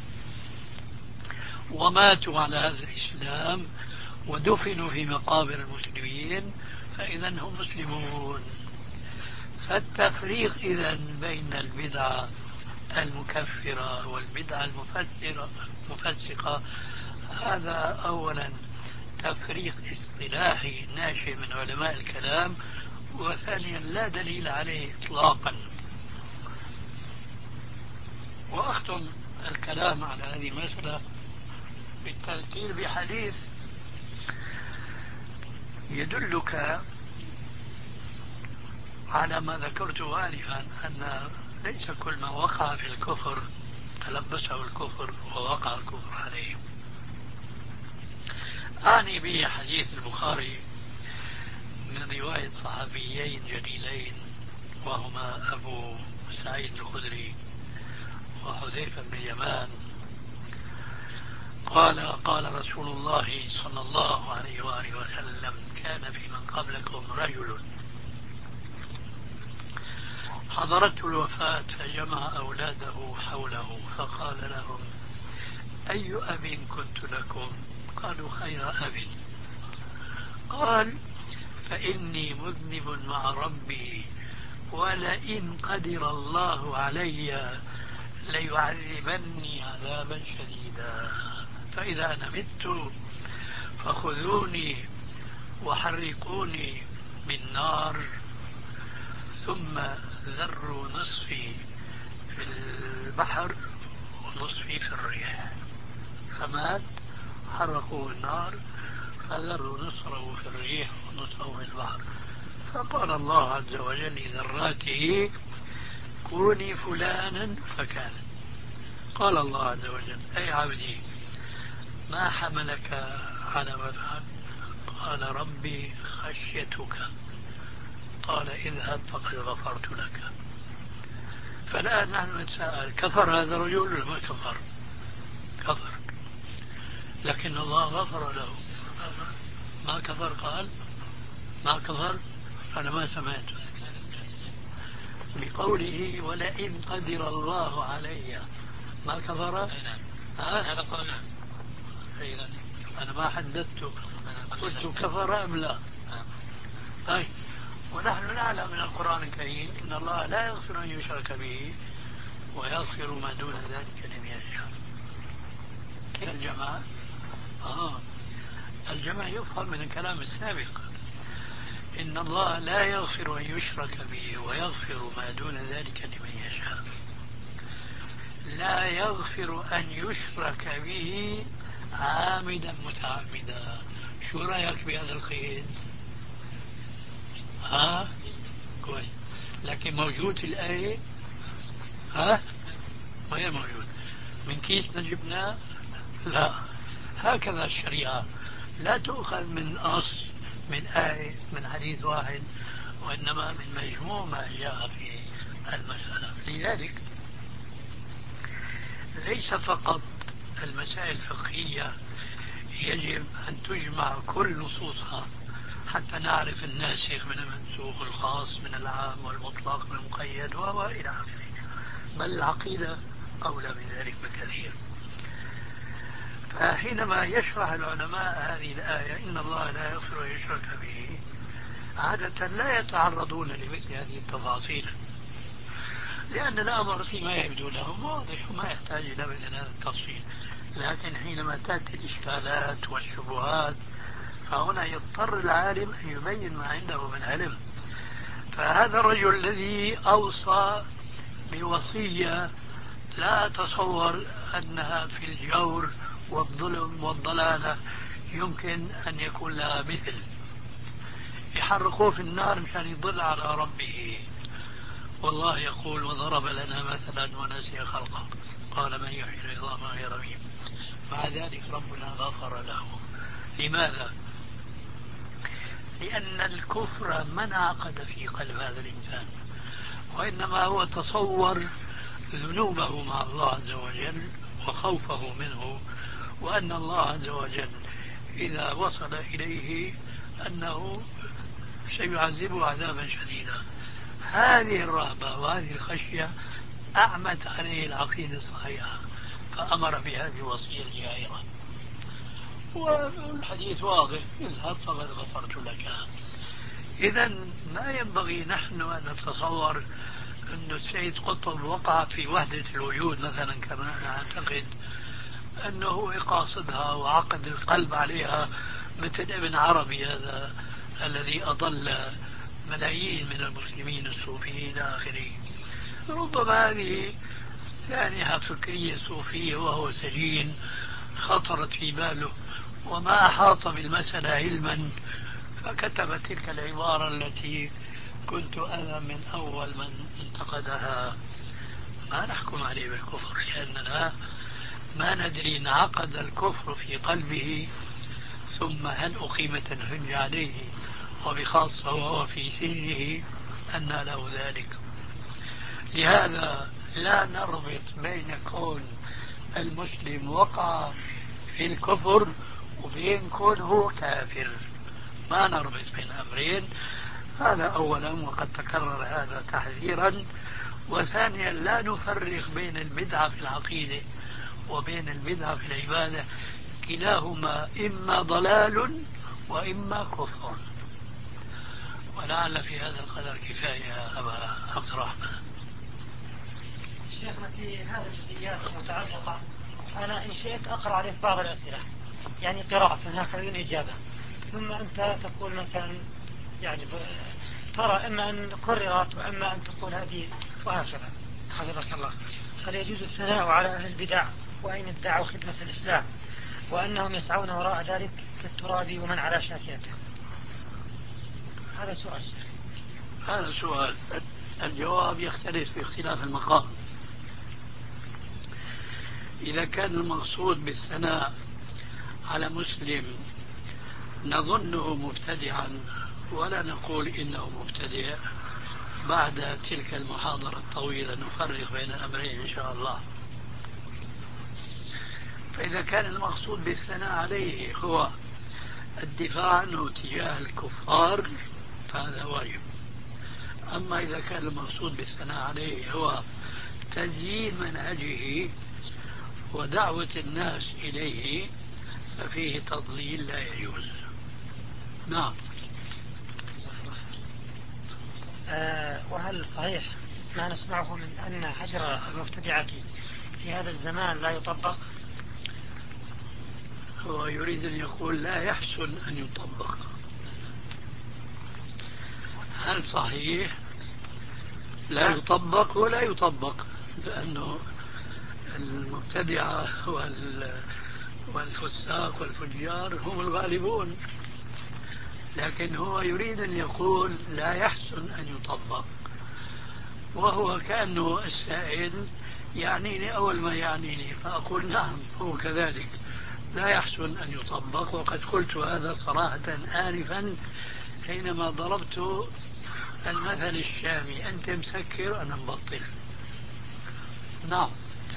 وماتوا على هذا الإسلام ودفنوا في مقابر المسلمين، فإذا هم مسلمون. فالتفريق إذا بين البدعة المكفرة والبدعة المفسرة مفسقة، هذا أولا تفريق اصطلاحي ناشئ من علماء الكلام، وثانيا لا دليل عليه إطلاقا. وأختم الكلام على هذه المسألة بالتذكير بحديث يدلك على ما ذكرته آنفا، أن ليس كل من وقع في الكفر تلبسه الكفر ووقع الكفر عليه. أعني به حديث البخاري من رواية صحابيين جليلين، وهما أبو سعيد الخدري وحذيفة بن اليمان، قال قال رسول الله صلى الله عليه وآله وسلم: كان في من قبلكم رجل حضرته الوفاة فجمع أولاده حوله فقال لهم: أي أب كنت لكم؟ قالوا: خير أب. قال: فإني مذنب مع ربي، ولئن قدر الله علي ليعذبني عذابا شديدا، فإذا أنا مت فخذوني وحرقوني بالنار ثم ذروا نصفي في البحر ونصفي في الريح. فمات، حرقوه النار، فذروا نصره في الريح ونصره في البحر. فقال الله عز وجل لذراته: كوني فلانا فكان. قال الله عز وجل: أي عبدي ما حملك على ما فعلت؟ قال: ربي خشيتك. قال: اذهب فقد غفرت لك. فالآن نحن نتساءل: كفر هذا الرجل ولا ما كفر؟ كفر، لكن الله غفر له. ما كفر؟ قال ما كفر. أنا ما سمعت بقوله ولئن قدر الله علي ما كفر. هذا قال نعم. أنا ما حددته، قلت كفر أم لا. طيب، ونحن نعلم من القرآن الكريم إن الله لا يغفر أن يشرك به ويغفر ما دون ذلك لمن يشاء. الجماعة آه الجماعة يفهم من الكلام السابق إن الله لا يغفر أن يشرك به ويغفر ما دون ذلك لمن يشاء. لا يغفر أن يشرك به عامدا متعمدا. شو رأيك بهذا القيد؟ ها كويس، لكن موجود في الآية؟ ها ما هي موجود من كيسنا جبناه؟ لا، هكذا الشريعة لا تؤخذ من أصل، من آية، من حديث واحد، وإنما من مجموع ما جاء في المسألة. لذلك ليس فقط المسائل الفقهية يجب أن تجمع كل نصوصها حتى نعرف الناسخ من المنسوخ، الخاص من العام، والمطلق من المقيد، وإلى آخره، بل العقيدة أولى من ذلك بكثير. فحينما يشرح العلماء هذه الآية إن الله لا يغفر أن يشرك به، عادة لا يتعرضون لمثل هذه التفاصيل، لأن الأمر فيما يبدو لهم واضح وما يحتاج إلى مثل هذا التفصيل. لكن حينما تأتي الإشكالات والشبهات فهنا يضطر العالم أن يبين ما عنده من علم. فهذا الرجل الذي أوصى بوصية لا أتصور أنها في الجور والظلم والضلالة يمكن أن يكون لها مثل. يحرقوه في النار مشان يضل على ربه، والله يقول: وضرب لنا مثلا ونسي خلقه قال من يحيي العظام وهي رميم. مع ذلك ربنا غفر له. لماذا؟ لأن الكفر ما انعقد في قلب هذا الإنسان، وإنما هو تصور ذنوبه مع الله عز وجل وخوفه منه، وأن الله عز وجل إذا وصل إليه أنه سيعذبه عذابا شديدا. هذه الرهبة وهذه الخشية أعمت عليه العقيدة الصحيحة، فأمر بهذه الوصية الجائرة. والحديث واضح: اذهب فقد غفرت لك. إذا ما ينبغي نحن أن نتصور أن السيد قطب وقع في وحدة الوجود مثلا كما أنا أعتقد، أنه قاصدها وعقد القلب عليها مثل ابن عربي هذا الذي أضل ملايين من المسلمين الصوفيين إلى آخره. ربما هذه سانحة فكرية صوفية وهو سجين خطرت في باله وما أحاط بالمسألة علما، فكتب تلك العبارة التي كنت أنا من أول من انتقدها. ما نحكم عليه بالكفر لأننا ما ندري إن عقد الكفر في قلبه ثم هل أقيمت الحجة عليه، وبخاصة وهو في سجنه أن له ذلك. لهذا لا نربط بين كون المسلم وقع في الكفر وبين كونه كافر، ما نربط بين أمرين. هذا أولا، وقد تكرر هذا تحذيرا وثانيا لا نفرق بين البدعة في العقيدة وبين البدعة في العبادة، كلاهما إما ضلال وإما كفر. ولعل في هذا القدر كفاية يا أبا عبد الرحمن. شيخنا في هذه الجزئيات المتعلقة أنا إن شئت أقرأ عليك بعض الأسئلة، يعني قراءة هكذا من إجابة، ثم أنت تقول مثلا يعني ترى إما أن كررت وإما أن تقول هذه وهكذا. حفظك الله. هل يجوز الثناء على أهل البدع وإن ادعوا خدمة الإسلام وأنهم يسعون وراء ذلك كالتراب ومن على شاكيته؟ هذا سؤال. هذا سؤال الجواب يختلف في اختلاف المقام. إذا كان المقصود بالثناء على مسلم نظنه مبتدعا ولا نقول إنه مبتدع، بعد تلك المحاضرة الطويلة نفرق بين الأمرين إن شاء الله. فإذا كان المقصود بالثناء عليه هو الدفاع عنه تجاه الكفار فهذا واجب. أما إذا كان المقصود بالثناء عليه هو تزيين منهجه ودعوة الناس إليه ففيه تضليل لا يجوز. نعم. أه وهل صحيح ما نسمعه من أن هجر المبتدعة في هذا الزمان لا يطبق؟ هو يريد أن يقول لا يحسن أن يطبق. هل صحيح لا يطبق؟ ولا يطبق، لأنه المبتدعة والفساق والفجار هم الغالبون، لكن هو يريد أن يقول لا يحسن أن يطبق، وهو كأنه السائل يعنيني أول ما يعنيني، فأقول نعم هو كذلك لا يحسن أن يطبق. وقد قلت هذا صراحة آنفا حينما ضربت المثل الشامي، أنت مسكر أنا مبطل. نعم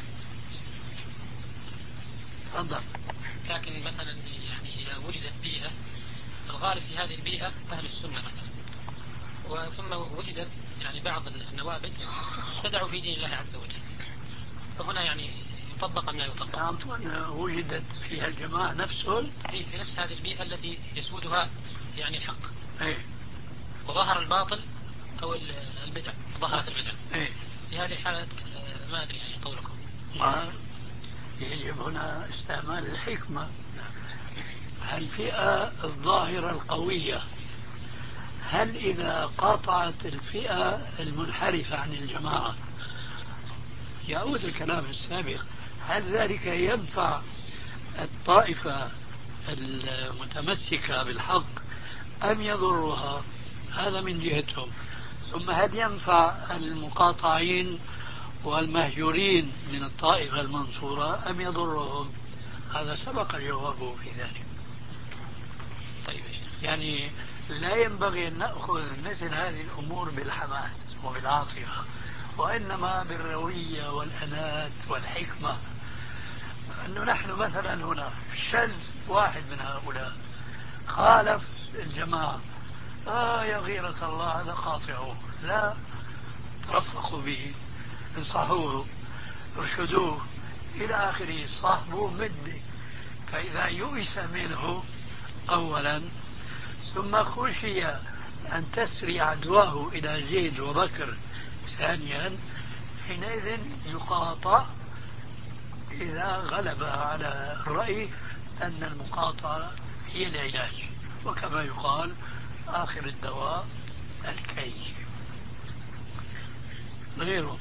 تفضل. لكن مثلا يعني إذا وجدت بيئة، الغالب في هذه البيئة أهل السنة مثلا، وثم وجدت يعني بعض النوابت ابتدعوا في دين الله عز وجل، فهنا يعني يطبق أم لا يطبق؟ نعم وجدت فيها الجماعة نفسهم في نفس هذه البيئة التي يسودها يعني الحق، ايه، وظهر الباطل أو البدع، ظهرت البدع. ايه. في هذه الحالة ما أدري يعني قولكم. يجب هنا استعمال الحكمة. الفئة الظاهرة القوية، هل إذا قاطعت الفئة المنحرفة عن الجماعة، يعود الكلام السابق، هل ذلك ينفع الطائفة المتمسكة بالحق أم يضرها؟ هذا من جهتهم. ثم هل ينفع المقاطعين والمهجورين من الطائفة المنصورة أم يضرهم؟ هذا سبق الجواب في ذلك. طيب يعني لا ينبغي أن نأخذ مثل هذه الأمور بالحماس وبالعاطفة، وإنما بالروية والأنات والحكمة. أنه نحن مثلا هنا شذ واحد من هؤلاء خالف الجماعة، آه يا غيرة الله هذا قاطعوه، لا، ترفقوا به، انصحوه، ارشدوه إلى آخره، صاحبوه مده. فإذا يؤس منه أولا ثم خشي أن تسري عدواه إلى زيد وبكر ثانيا، حينئذ يقاطع إذا غلب على الرأي أن المقاطعة هي العلاج، وكما يقال آخر الدواء الكي غيره.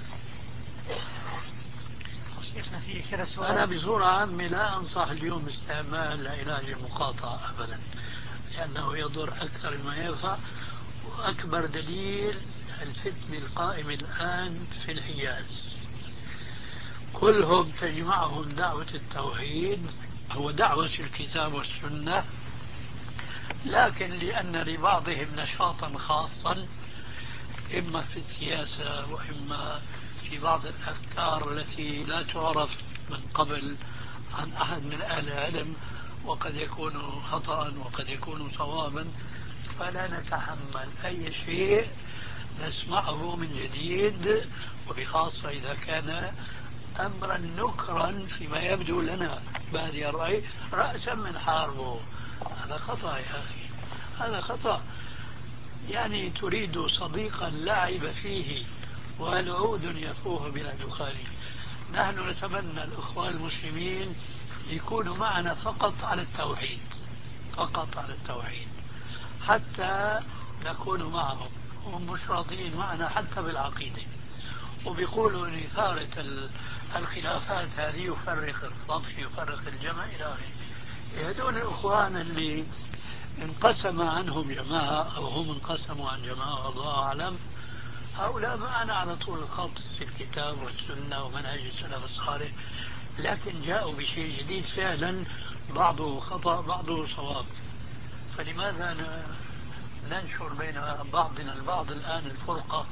أنا بصورة عامة لا أنصح اليوم استعمال علاج المقاطعة أبدا، لأنه يضر أكثر ما ينفع. وأكبر دليل الفتنة القائمة الآن في الحجاز، كلهم تجمعهم دعوة التوحيد، هو دعوة الكتاب والسنة، لكن لأن لبعضهم نشاطا خاصا إما في السياسة وإما في بعض الأفكار التي لا تعرف من قبل عن أحد من أهل العلم، وقد يكون خطأ وقد يكون صوابا، فلا نتحمل أي شيء نسمعه من جديد، وبخاصة إذا كان أمرا نكرا فيما يبدو لنا بادي الرأي رأسا من حاربه. هذا خطأ يا أخي، هذا خطأ. يعني تريد صديقا لا عيب فيه ونعود يفوه بلا دخان. نحن نتمنى الأخوة المسلمين يكونوا معنا فقط على التوحيد، فقط على التوحيد، حتى نكون معهم. هم مش راضين معنا حتى بالعقيدة، وبيقولوا ان إثارة الخلافات هذه يفرق الصف، يفرق الجمع إلى آخره. هذول الإخوان اللي انقسم عنهم جماعة أو هم انقسموا عن جماعة الله أعلم، هؤلاء معنا على طول الخط في الكتاب والسنة ومنهج السلف الصالح، لكن جاءوا بشيء جديد فعلا، بعضه خطأ بعضه صواب. فلماذا ننشر بين بعضنا البعض الآن الفرقة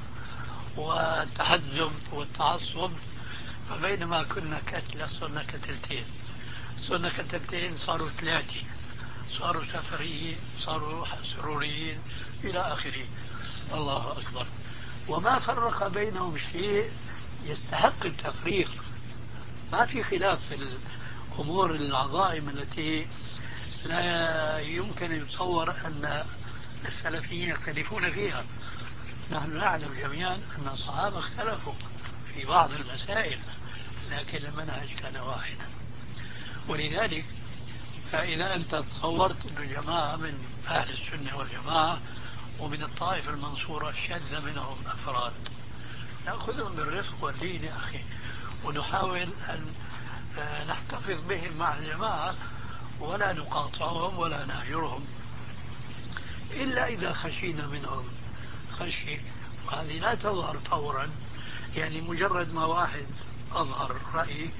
والتحزب والتعصب؟ فبينما كنا كتلة صرنا كتلتين، صرنا كتلتين صاروا ثلاثة، صاروا سفريين، صاروا سروريين إلى آخره. الله أكبر. وما فرق بينهم شيء يستحق التفريق. ما في خلاف في الأمور العظائم التي لا يمكن أن يتصور أن السلفيين يختلفون فيها. نحن نعلم جميعا أن الصحابة اختلفوا في بعض المسائل، لكن المنهج كان واحدا. ولذلك فإذا أنت تصورت أن جماعة من أهل السنة والجماعة ومن الطائفة المنصورة شذ منهم أفراد، نأخذهم بالرفق واللين يا أخي، ونحاول أن نحتفظ بهم مع الجماعة ولا نقاطعهم ولا نهجرهم، إلا إذا خشينا منهم خشية. وهذه لا تظهر فورا، يعني مجرد ما واحد أظهر رأي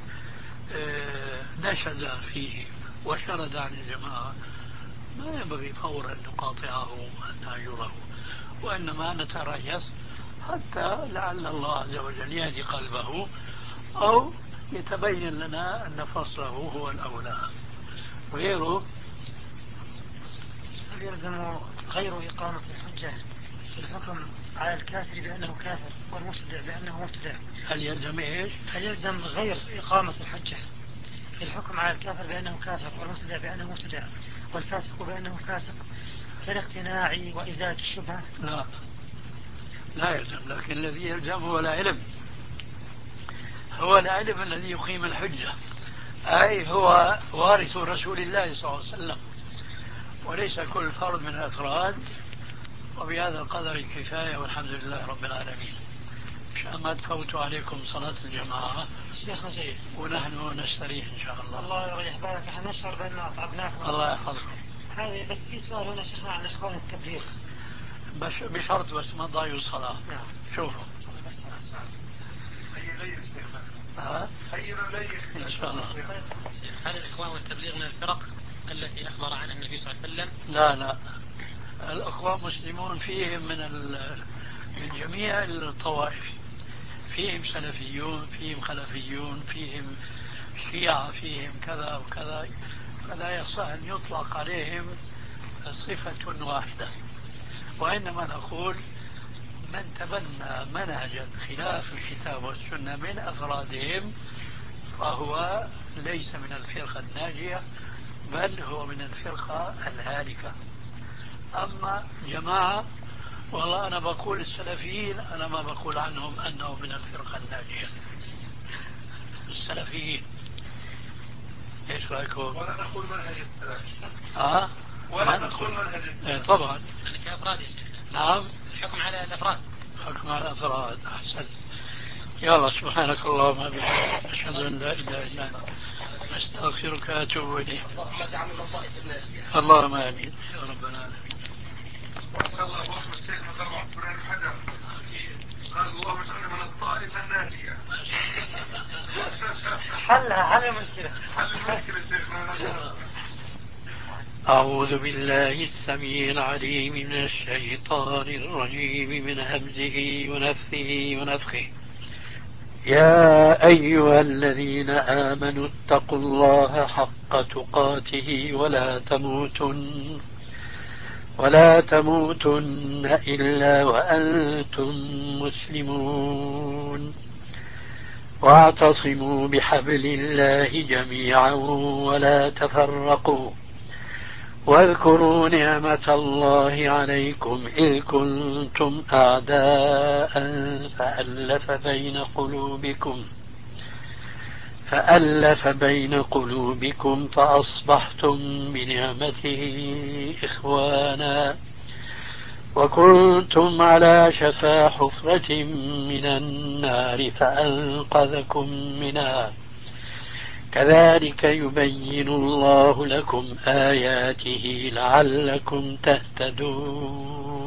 نشد فيه وشرد عن الجماعة ما ينبغي فورا نقاطعه ونهجره، وإنما نتريث حتى لعل الله عز وجل يهدي قلبه أو يتبين لنا أن فصله هو الأولى. غيره هل يلزم غير إقامة الحجة في الحكم على الكافر بأنه كافر والمبتدع بأنه مبتدع؟ هل يلزم إيش؟ هل يلزم غير إقامة الحجة في الحكم على الكافر بأنه كافر والمبتدع بأنه مبتدع والفاسق بأنه فاسق كالاقتناع وإزالة الشبهة؟ لا، لا يلزم، لكن الذي يلزم هو العلم، هو العلم الذي يقيم الحجة، أي هو وارث رسول الله صلى الله عليه وسلم، وليس كل فرد من الأفراد. وبهذا القدر كفاية، والحمد لله رب العالمين. مشان ما تفوتوا عليكم صلاة الجماعة شيخنا جيد، ونحن نستريح إن شاء الله. الله يريح بالك، احنا نشعر بأننا أتعبناكم. الله يحفظكم. هذه بس في سؤال هنا شيخنا عن إخوان التبليغ، بش بشرط بس ما تضيعوا الصلاة. نعم. شوفوا ها؟ إن شاء الله. هل الإخوان والتبليغ من الفرق التي أخبر عنها النبي صلى الله عليه وسلم؟ لا لا، الأخوان مسلمون فيهم من, من جميع الطوائف، فيهم سلفيون، فيهم خلفيون، فيهم شيعة، فيهم كذا وكذا، فلا يصح أن يطلق عليهم صفة واحدة. وإنما نقول من تبنى منهجا خلاف الكتاب والسنة من أفرادهم فهو ليس من الفرقة الناجية، بل هو من الفرقة الهالكة. أما جماعة، والله أنا بقول السلفيين، أنا ما بقول عنهم أنه من الفرقة الناجية. السلفيين ايش رايكم؟ ولا نقول منهج السلف. اه ولا نقول منهج السلف. طبعا كأفراد يا شيخ. نعم، الحكم على الأفراد. حكم على الأفراد. أحسن. يلا سبحانك اللهم وبحمدك، أشهد أن لا إله إلا أنت، أستغفرك وأتوب إليك. اللهم اجعلنا من طائفة الناس. اللهم آمين يا رب العالمين. وإن شاء الله بوصف الشيخ مطلع فلان الحجر قال اللهم اجعلنا من الطائفة الناجية. حلها حل المشكلة. حل المشكلة شيخنا. أعوذ بالله السميع العليم من الشيطان الرجيم من همزه ونفثه ونفخه. يا أيها الذين آمنوا اتقوا الله حق تقاته ولا تموتن ولا تموتن إلا وأنتم مسلمون واعتصموا بحبل الله جميعا ولا تفرقوا واذكروا نعمة الله عليكم إذ كنتم أعداء فألف بين قلوبكم فألف بين قلوبكم فأصبحتم بنعمته إخوانا وكنتم على شفا حفرة من النار فأنقذكم منها كذلك يبين الله لكم آياته لعلكم تهتدون.